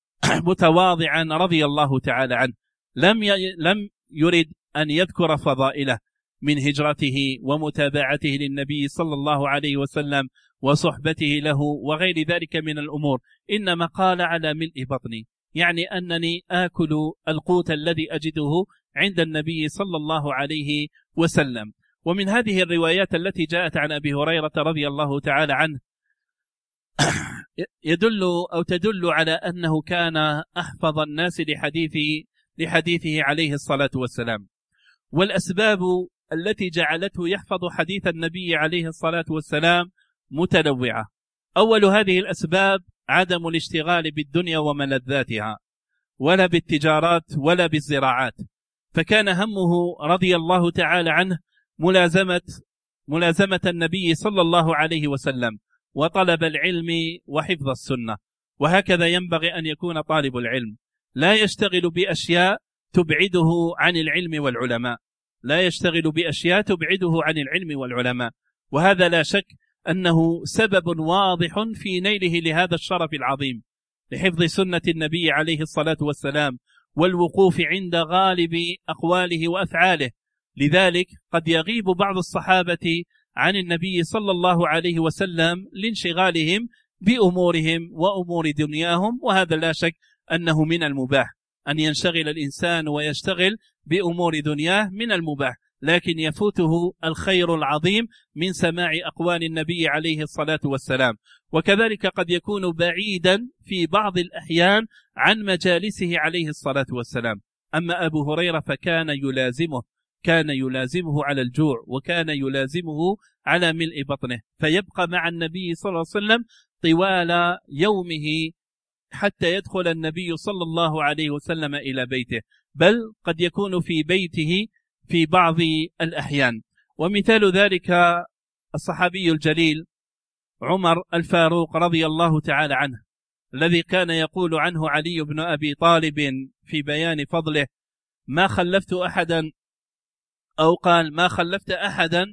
متواضعا رضي الله تعالى عنه، لم لم يرد أن يذكر فضائله من هجرته ومتابعته للنبي صلى الله عليه وسلم وصحبته له وغير ذلك من الأمور، إنما قال: على ملء بطني، يعني أنني آكل القوت الذي أجده عند النبي صلى الله عليه وسلم. ومن هذه الروايات التي جاءت عن أبي هريرة رضي الله تعالى عنه يدل أو تدل على أنه كان أحفظ الناس لحديثه, لحديثه عليه الصلاة والسلام. والأسباب التي جعلته يحفظ حديث النبي عليه الصلاة والسلام متنوعة. أول هذه الأسباب عدم الاشتغال بالدنيا وملذاتها، ولا بالتجارات ولا بالزراعات، فكان همه رضي الله تعالى عنه ملازمة ملازمة النبي صلى الله عليه وسلم وطلب العلم وحفظ السنة. وهكذا ينبغي أن يكون طالب العلم، لا يشتغل بأشياء تبعده عن العلم والعلماء، لا يشتغل بأشياء تبعده عن العلم والعلماء. وهذا لا شك أنه سبب واضح في نيله لهذا الشرف العظيم، لحفظ سنة النبي عليه الصلاة والسلام والوقوف عند غالب أقواله وأفعاله. لذلك قد يغيب بعض الصحابة عن النبي صلى الله عليه وسلم لانشغالهم بأمورهم وأمور دنياهم، وهذا لا شك أنه من المباح أن ينشغل الإنسان ويشتغل بأمور دنياه، من المباح، لكن يفوته الخير العظيم من سماع أقوال النبي عليه الصلاة والسلام. وكذلك قد يكون بعيدا في بعض الأحيان عن مجالسه عليه الصلاة والسلام. أما أبو هريرة فكان يلازمه كان يلازمه على الجوع، وكان يلازمه على ملء بطنه، فيبقى مع النبي صلى الله عليه وسلم طوال يومه حتى يدخل النبي صلى الله عليه وسلم إلى بيته، بل قد يكون في بيته في بعض الأحيان. ومثال ذلك الصحابي الجليل عمر الفاروق رضي الله تعالى عنه، الذي كان يقول عنه علي بن أبي طالب في بيان فضله: ما خلفت أحدا، أو قال ما خلفت أحدا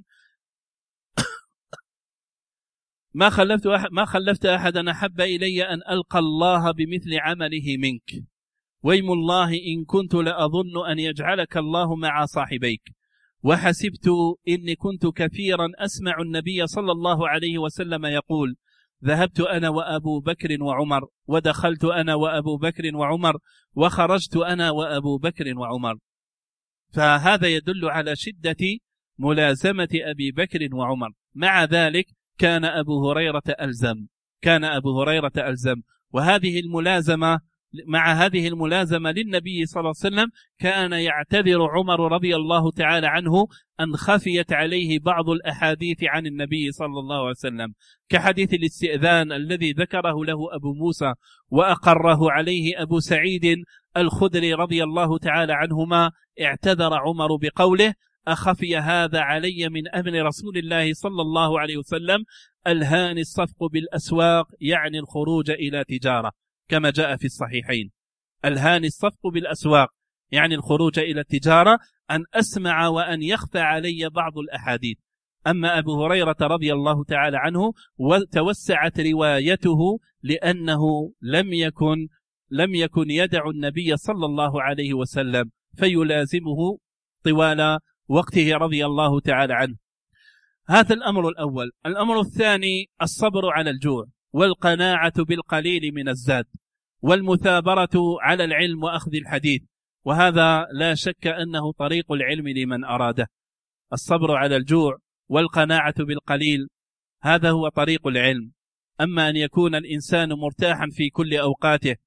ما خلفت أحد ما خلفت أحدا أحب إلي أن ألقى الله بمثل عمله منك، ويم الله إن كنت لأظن أن يجعلك الله مع صاحبيك، وحسبت إني كنت كثيرا أسمع النبي صلى الله عليه وسلم يقول: ذهبت أنا وأبو بكر وعمر، ودخلت أنا وأبو بكر وعمر، وخرجت أنا وأبو بكر وعمر. فهذا يدل على شدة ملازمة أبي بكر وعمر. مع ذلك كان أبو هريرة ألزم كان أبو هريرة ألزم وهذه الملازمة مع هذه الملازمة للنبي صلى الله عليه وسلم كان يعتذر عمر رضي الله تعالى عنه أن خفيت عليه بعض الأحاديث عن النبي صلى الله عليه وسلم، كحديث الاستئذان الذي ذكره له أبو موسى وأقره عليه أبو سعيد الخدري رضي الله تعالى عنهما. اعتذر عمر بقوله: أخفي هذا علي من أمر رسول الله صلى الله عليه وسلم، ألهاني الصفق بالأسواق، يعني الخروج إلى تجارة، كما جاء في الصحيحين. ألهاني الصفق بالأسواق يعني الخروج إلى التجارة، أن أسمع وأن يخفى علي بعض الأحاديث. أما أبو هريرة رضي الله تعالى عنه وتوسعت روايته لأنه لم يكن لم يكن يدع النبي صلى الله عليه وسلم فيلازمه طوال وقته رضي الله تعالى عنه. هذا الأمر الأول. الأمر الثاني: الصبر على الجوع، والقناعة بالقليل من الزاد، والمثابرة على العلم وأخذ الحديث، وهذا لا شك أنه طريق العلم لمن أراده. الصبر على الجوع والقناعة بالقليل هذا هو طريق العلم. أما أن يكون الإنسان مرتاحا في كل أوقاته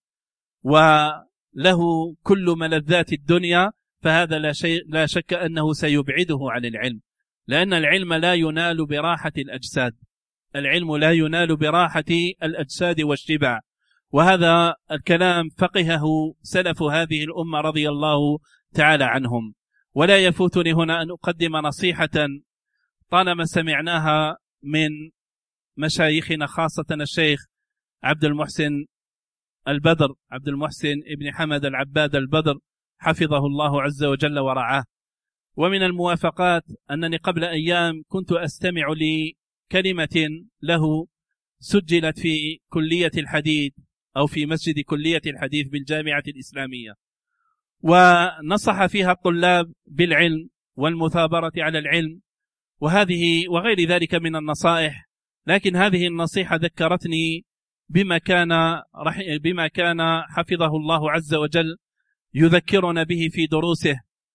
وله كل ملذات الدنيا، فهذا لا, شيء لا شك أنه سيبعده عن العلم، لأن العلم لا ينال براحة الأجساد العلم لا ينال براحة الأجساد والشبع. وهذا الكلام فقهه سلف هذه الأمة رضي الله تعالى عنهم. ولا يفوتني هنا أن أقدم نصيحة طالما سمعناها من مشايخنا، خاصة الشيخ عبد المحسن البدر عبد المحسن ابن حمد العباد البدر حفظه الله عز وجل ورعاه. ومن الموافقات أنني قبل أيام كنت أستمع لكلمة له سجلت في كلية الحديث أو في مسجد كلية الحديث بالجامعة الإسلامية، ونصح فيها الطلاب بالعلم والمثابرة على العلم وهذه وغير ذلك من النصائح. لكن هذه النصيحة ذكرتني بما كان بما كان حفظه الله عز وجل يذكرنا به في دروسه،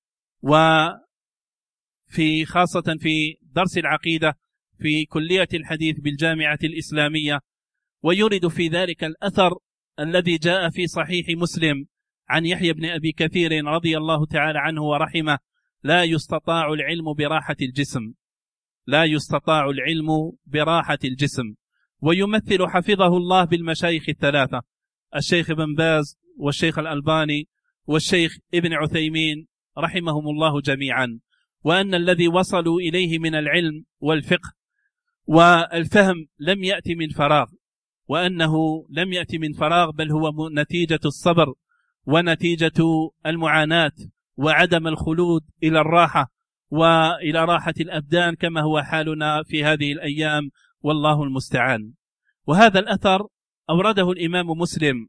وفي خاصة في درس العقيدة في كلية الحديث بالجامعة الإسلامية، ويرد في ذلك الأثر الذي جاء في صحيح مسلم عن يحيى بن أبي كثير رضي الله تعالى عنه ورحمه: لا يستطاع العلم براحة الجسم لا يستطاع العلم براحة الجسم. ويمثل حفظه الله بالمشايخ الثلاثة: الشيخ ابن باز والشيخ الألباني والشيخ ابن عثيمين رحمهم الله جميعا، وأن الذي وصلوا إليه من العلم والفقه والفهم لم يأتي من فراغ، وأنه لم يأتي من فراغ، بل هو نتيجة الصبر ونتيجة المعاناة وعدم الخلود إلى الراحة وإلى راحة الأبدان كما هو حالنا في هذه الأيام، والله المستعان. وهذا الأثر أورده الإمام مسلم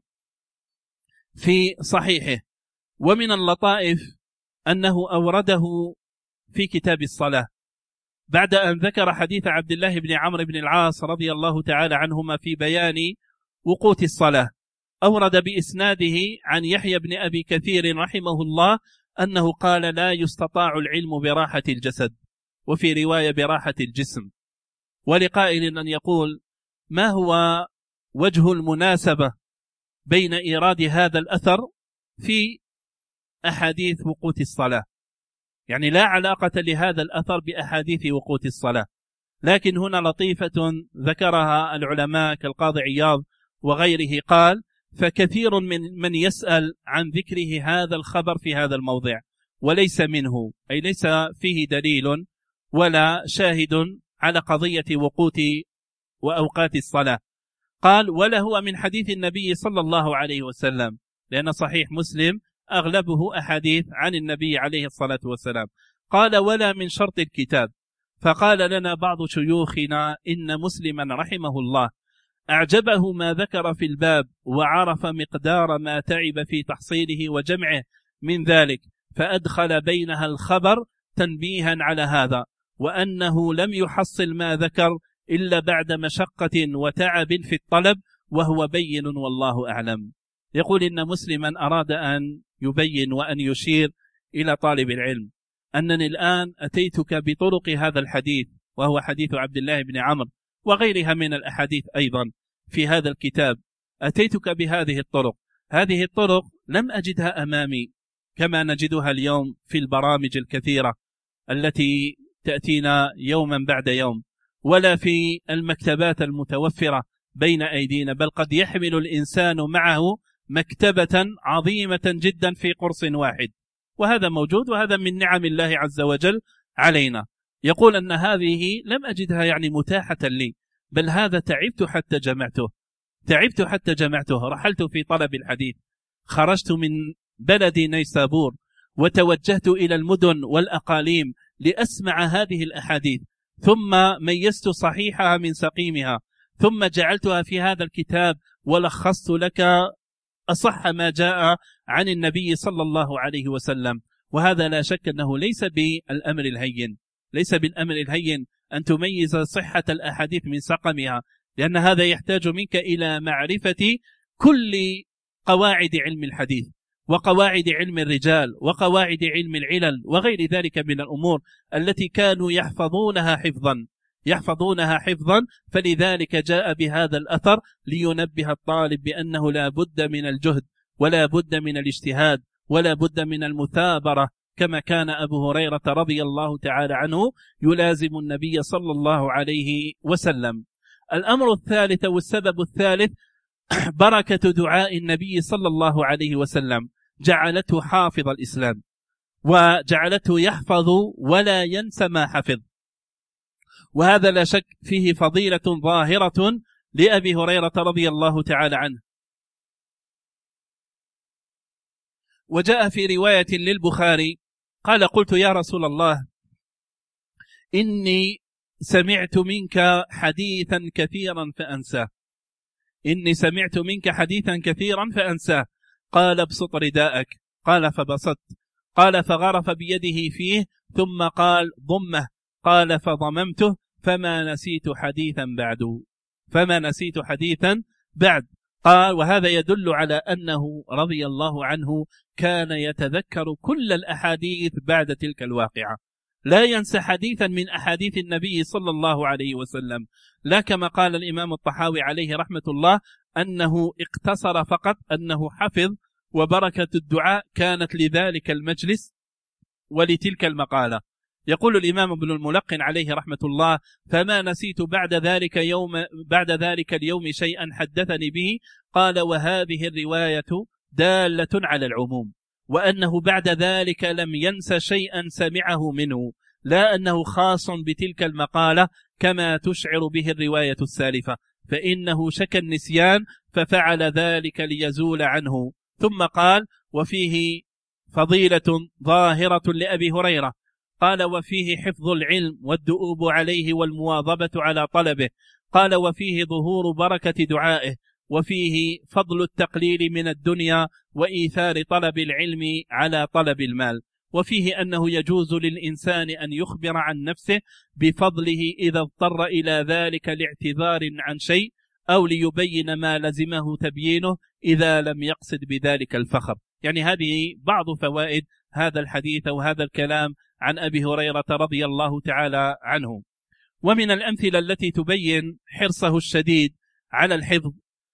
في صحيحه، ومن اللطائف أنه أورده في كتاب الصلاة بعد أن ذكر حديث عبد الله بن عمرو بن العاص رضي الله تعالى عنهما في بيان وقوت الصلاة. أورد بإسناده عن يحيى بن أبي كثير رحمه الله أنه قال: لا يستطاع العلم براحة الجسد، وفي رواية براحة الجسم. ولقائل أن يقول: ما هو وجه المناسبة بين إيراد هذا الأثر في أحاديث وقوت الصلاة؟ يعني لا علاقة لهذا الأثر بأحاديث وقوت الصلاة، لكن هنا لطيفة ذكرها العلماء كالقاضي عياض وغيره، قال: فكثير من من يسأل عن ذكره هذا الخبر في هذا الموضع وليس منه، أي ليس فيه دليل ولا شاهد على قضية وقوت وأوقات الصلاة. قال: ولا هو من حديث النبي صلى الله عليه وسلم، لأن صحيح مسلم أغلبه أحاديث عن النبي عليه الصلاة والسلام. قال: ولا من شرط الكتاب. فقال لنا بعض شيوخنا إن مسلما رحمه الله أعجبه ما ذكر في الباب، وعرف مقدار ما تعب في تحصيله وجمعه من ذلك، فأدخل بينها الخبر تنبيها على هذا، وأنه لم يحصل ما ذكر إلا بعد مشقة وتعب في الطلب، وهو بين والله أعلم. يقول إن مسلما أراد أن يبين وأن يشير إلى طالب العلم أنني الآن أتيتك بطرق هذا الحديث، وهو حديث عبد الله بن عمرو وغيرها من الأحاديث أيضا في هذا الكتاب، أتيتك بهذه الطرق. هذه الطرق لم أجدها أمامي كما نجدها اليوم في البرامج الكثيرة التي تأتينا يوما بعد يوم، ولا في المكتبات المتوفرة بين أيدينا، بل قد يحمل الإنسان معه مكتبة عظيمة جدا في قرص واحد، وهذا موجود، وهذا من نعم الله عز وجل علينا. يقول أن هذه لم أجدها يعني متاحة لي، بل هذا تعبت حتى جمعته تعبت حتى جمعته رحلت في طلب الحديث، خرجت من بلدي نيسابور وتوجهت إلى المدن والأقاليم لأسمع هذه الأحاديث، ثم ميزت صحيحها من سقيمها، ثم جعلتها في هذا الكتاب ولخصت لك أصح ما جاء عن النبي صلى الله عليه وسلم. وهذا لا شك أنه ليس بالأمر الهين ليس بالأمر الهين أن تميز صحة الأحاديث من سقمها، لأن هذا يحتاج منك إلى معرفة كل قواعد علم الحديث وقواعد علم الرجال وقواعد علم العلل وغير ذلك من الأمور التي كانوا يحفظونها حفظا يحفظونها حفظا فلذلك جاء بهذا الأثر لينبه الطالب بأنه لا بد من الجهد ولا بد من الاجتهاد ولا بد من المثابرة، كما كان أبو هريرة رضي الله تعالى عنه يلازم النبي صلى الله عليه وسلم. الأمر الثالث والسبب الثالث بركة دعاء النبي صلى الله عليه وسلم جعلته حافظ الإسلام، وجعلته يحفظ ولا ينسى ما حفظ، وهذا لا شك فيه فضيلة ظاهرة لأبي هريرة رضي الله تعالى عنه. وجاء في رواية للبخاري قال: قلت يا رسول الله إني سمعت منك حديثا كثيرا فأنساه إني سمعت منك حديثا كثيرا فأنساه قال: ابسط رداءك. قال: فبسطت. قال: فغرف بيده فيه ثم قال: ضمه. قال: فضممته فما نسيت حديثا بعد فما نسيت حديثا بعد قال: وهذا يدل على أنه رضي الله عنه كان يتذكر كل الأحاديث بعد تلك الواقعة، لا ينسى حديثا من أحاديث النبي صلى الله عليه وسلم، لا كما قال الإمام الطحاوي عليه رحمة الله أنه اقتصر فقط أنه حفظ، وبركة الدعاء كانت لذلك المجلس ولتلك المقالة. يقول الإمام ابن الملقن عليه رحمة الله: فما نسيت بعد ذلك يوم بعد ذلك اليوم شيئا حدثني به. قال: وهذه الرواية دالة على العموم، وأنه بعد ذلك لم ينس شيئا سمعه منه، لا أنه خاص بتلك المقالة كما تشعر به الرواية السالفة، فإنه شك النسيان ففعل ذلك ليزول عنه. ثم قال: وفيه فضيلة ظاهرة لأبي هريرة. قال: وفيه حفظ العلم والدؤوب عليه والمواظبة على طلبه. قال: وفيه ظهور بركة دعائه. وفيه فضل التقليل من الدنيا وإيثار طلب العلم على طلب المال. وفيه أنه يجوز للإنسان أن يخبر عن نفسه بفضله إذا اضطر إلى ذلك لاعتذار عن شيء أو ليبين ما لزمه تبيينه إذا لم يقصد بذلك الفخر. يعني هذه بعض فوائد هذا الحديث وهذا الكلام عن أبي هريرة رضي الله تعالى عنه. ومن الأمثلة التي تبين حرصه الشديد على الحفظ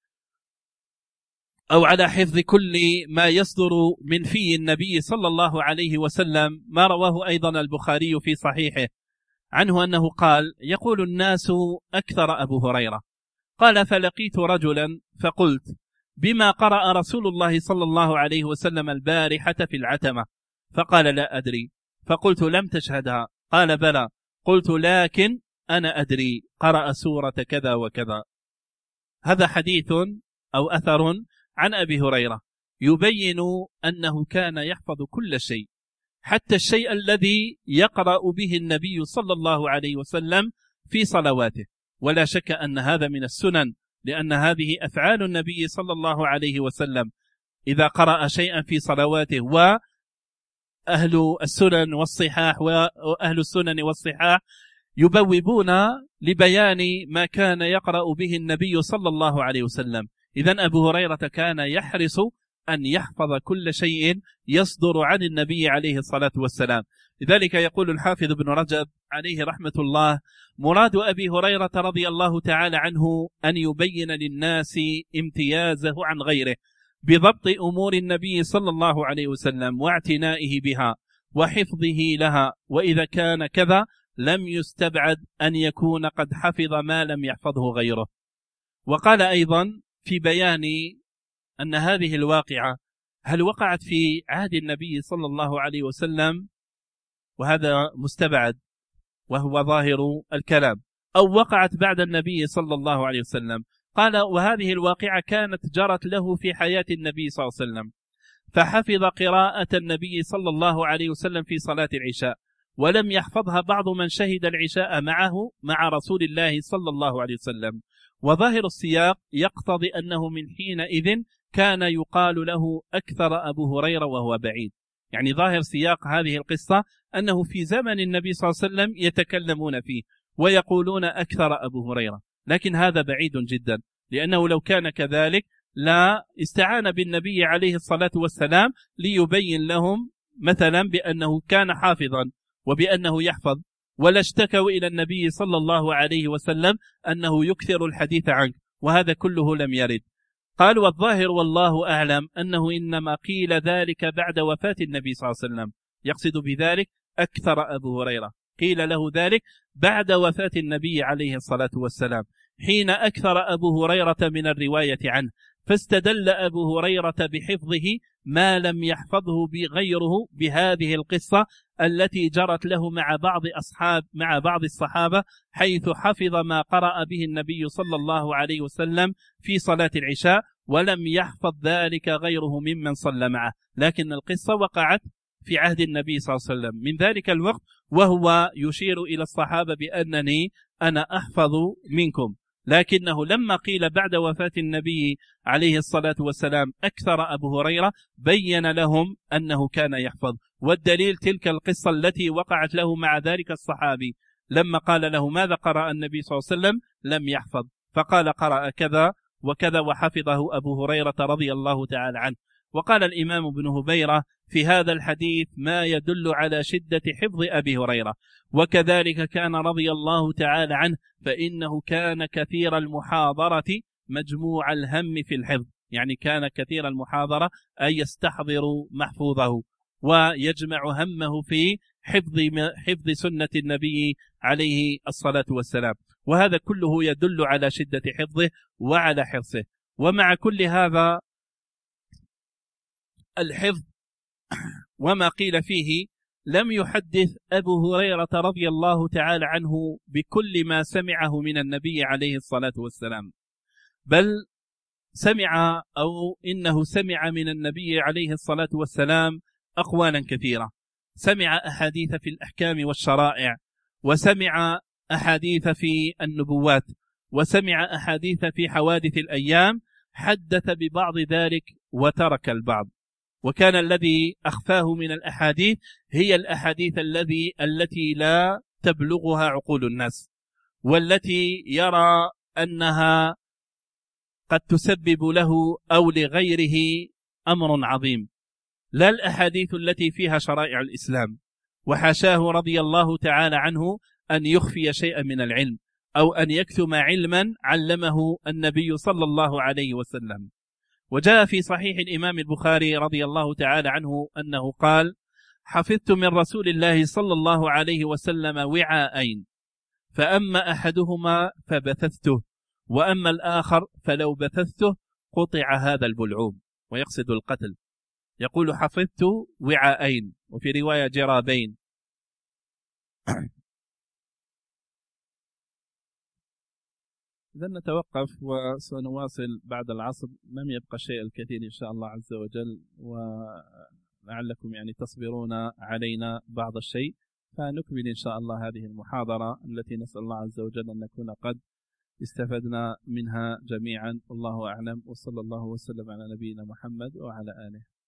أو على حفظ كل ما يصدر من في النبي صلى الله عليه وسلم ما رواه أيضا البخاري في صحيحه عنه أنه قال: يقول الناس أكثر أبو هريرة. قال: فلقيت رجلا فقلت: بما قرأ رسول الله صلى الله عليه وسلم البارحة في العتمة؟ فقال: لا أدري. فقلت: لم تشهدها؟ قال: بلى. قلت: لكن أنا أدري، قرأ سورة كذا وكذا. هذا حديث أو أثر عن أبي هريرة يبين أنه كان يحفظ كل شيء، حتى الشيء الذي يقرأ به النبي صلى الله عليه وسلم في صلواته. ولا شك أن هذا من السنن، لأن هذه أفعال النبي صلى الله عليه وسلم إذا قرأ شيئا في صلواته. وأهل السنن والصحاح وأهل السنن والصحاح يبوبون لبيان ما كان يقرأ به النبي صلى الله عليه وسلم. إذن أبو هريرة كان يحرص أن يحفظ كل شيء يصدر عن النبي عليه الصلاة والسلام. لذلك يقول الحافظ ابن رجب عليه رحمة الله: مراد أبي هريرة رضي الله تعالى عنه أن يبين للناس امتيازه عن غيره بضبط أمور النبي صلى الله عليه وسلم واعتنائه بها وحفظه لها، وإذا كان كذا لم يستبعد أن يكون قد حفظ ما لم يحفظه غيره. وقال أيضا في بيان أن هذه الواقعة هل وقعت في عهد النبي صلى الله عليه وسلم، وهذا مستبعد وهو ظاهر الكلام، أو وقعت بعد النبي صلى الله عليه وسلم. قال: وهذه الواقعة كانت جرت له في حياة النبي صلى الله عليه وسلم، فحفظ قراءة النبي صلى الله عليه وسلم في صلاة العشاء، ولم يحفظها بعض من شهد العشاء معه مع رسول الله صلى الله عليه وسلم. وظاهر السياق يقتضي أنه من حينئذ كان يقال له أكثر أبو هريرة وهو بعيد. يعني ظاهر سياق هذه القصة أنه في زمن النبي صلى الله عليه وسلم يتكلمون فيه ويقولون أكثر أبو هريرة، لكن هذا بعيد جدا، لأنه لو كان كذلك لا استعان بالنبي عليه الصلاة والسلام ليبين لهم مثلا بأنه كان حافظا وبأنه يحفظ، ولا اشتكوا إلى النبي صلى الله عليه وسلم أنه يكثر الحديث عنه، وهذا كله لم يرد. قال: والظاهر والله أعلم أنه إنما قيل ذلك بعد وفاة النبي صلى الله عليه وسلم، يقصد بذلك أكثر أبو هريرة، قيل له ذلك بعد وفاة النبي عليه الصلاة والسلام حين أكثر أبو هريرة من الرواية عنه، فاستدل أبو هريرة بحفظه ما لم يحفظه بغيره بهذه القصة التي جرت له مع بعض أصحاب مع بعض الصحابة، حيث حفظ ما قرأ به النبي صلى الله عليه وسلم في صلاة العشاء ولم يحفظ ذلك غيره ممن صلى معه، لكن القصة وقعت في عهد النبي صلى الله عليه وسلم من ذلك الوقت، وهو يشير إلى الصحابة بأنني أنا أحفظ منكم. لكنه لما قيل بعد وفاة النبي عليه الصلاة والسلام أكثر أبو هريرة بين لهم أنه كان يحفظ. والدليل تلك القصة التي وقعت له مع ذلك الصحابي لما قال له: ماذا قرأ النبي صلى الله عليه وسلم؟ لم يحفظ، فقال: قرأ كذا وكذا، وحفظه أبو هريرة رضي الله تعالى عنه. وقال الإمام ابن هبيرة في هذا الحديث ما يدل على شدة حفظ أبي هريرة، وكذلك كان رضي الله تعالى عنه، فإنه كان كثير المحاضرة مجموع الهم في الحفظ، يعني كان كثير المحاضرة أي يستحضر محفوظه ويجمع همه في حفظ حفظ سنة النبي عليه الصلاة والسلام، وهذا كله يدل على شدة حفظه وعلى حرصه. ومع كل هذا الحفظ وما قيل فيه لم يحدث أبو هريرة رضي الله تعالى عنه بكل ما سمعه من النبي عليه الصلاة والسلام، بل سمع أو إنه سمع من النبي عليه الصلاة والسلام أقوالا كثيرة، سمع أحاديث في الأحكام والشرائع، وسمع أحاديث في النبوات، وسمع أحاديث في حوادث الأيام، حدث ببعض ذلك وترك البعض. وكان الذي أخفاه من الأحاديث هي الأحاديث الذي التي لا تبلغها عقول الناس، والتي يرى أنها قد تسبب له أو لغيره أمر عظيم، لا الأحاديث التي فيها شرائع الإسلام. وحاشاه رضي الله تعالى عنه أن يخفي شيئا من العلم أو أن يكتم علما علمه النبي صلى الله عليه وسلم. وجاء في صحيح الإمام البخاري رضي الله تعالى عنه أنه قال: حفظت من رسول الله صلى الله عليه وسلم وعاءين، فأما أحدهما فبثثته، وأما الآخر فلو بثثته قطع هذا البلعوم، ويقصد القتل. يقول: حفظت وعاءين، وفي رواية جرابين. إذا نتوقف وسنواصل بعد العصر، لم يبقى شيء الكثير إن شاء الله عز وجل، ولعلكم يعني تصبرون علينا بعض الشيء، فنكمل إن شاء الله هذه المحاضرة التي نسأل الله عز وجل أن نكون قد استفدنا منها جميعا. والله أعلم، وصلى الله وسلم على نبينا محمد وعلى آله.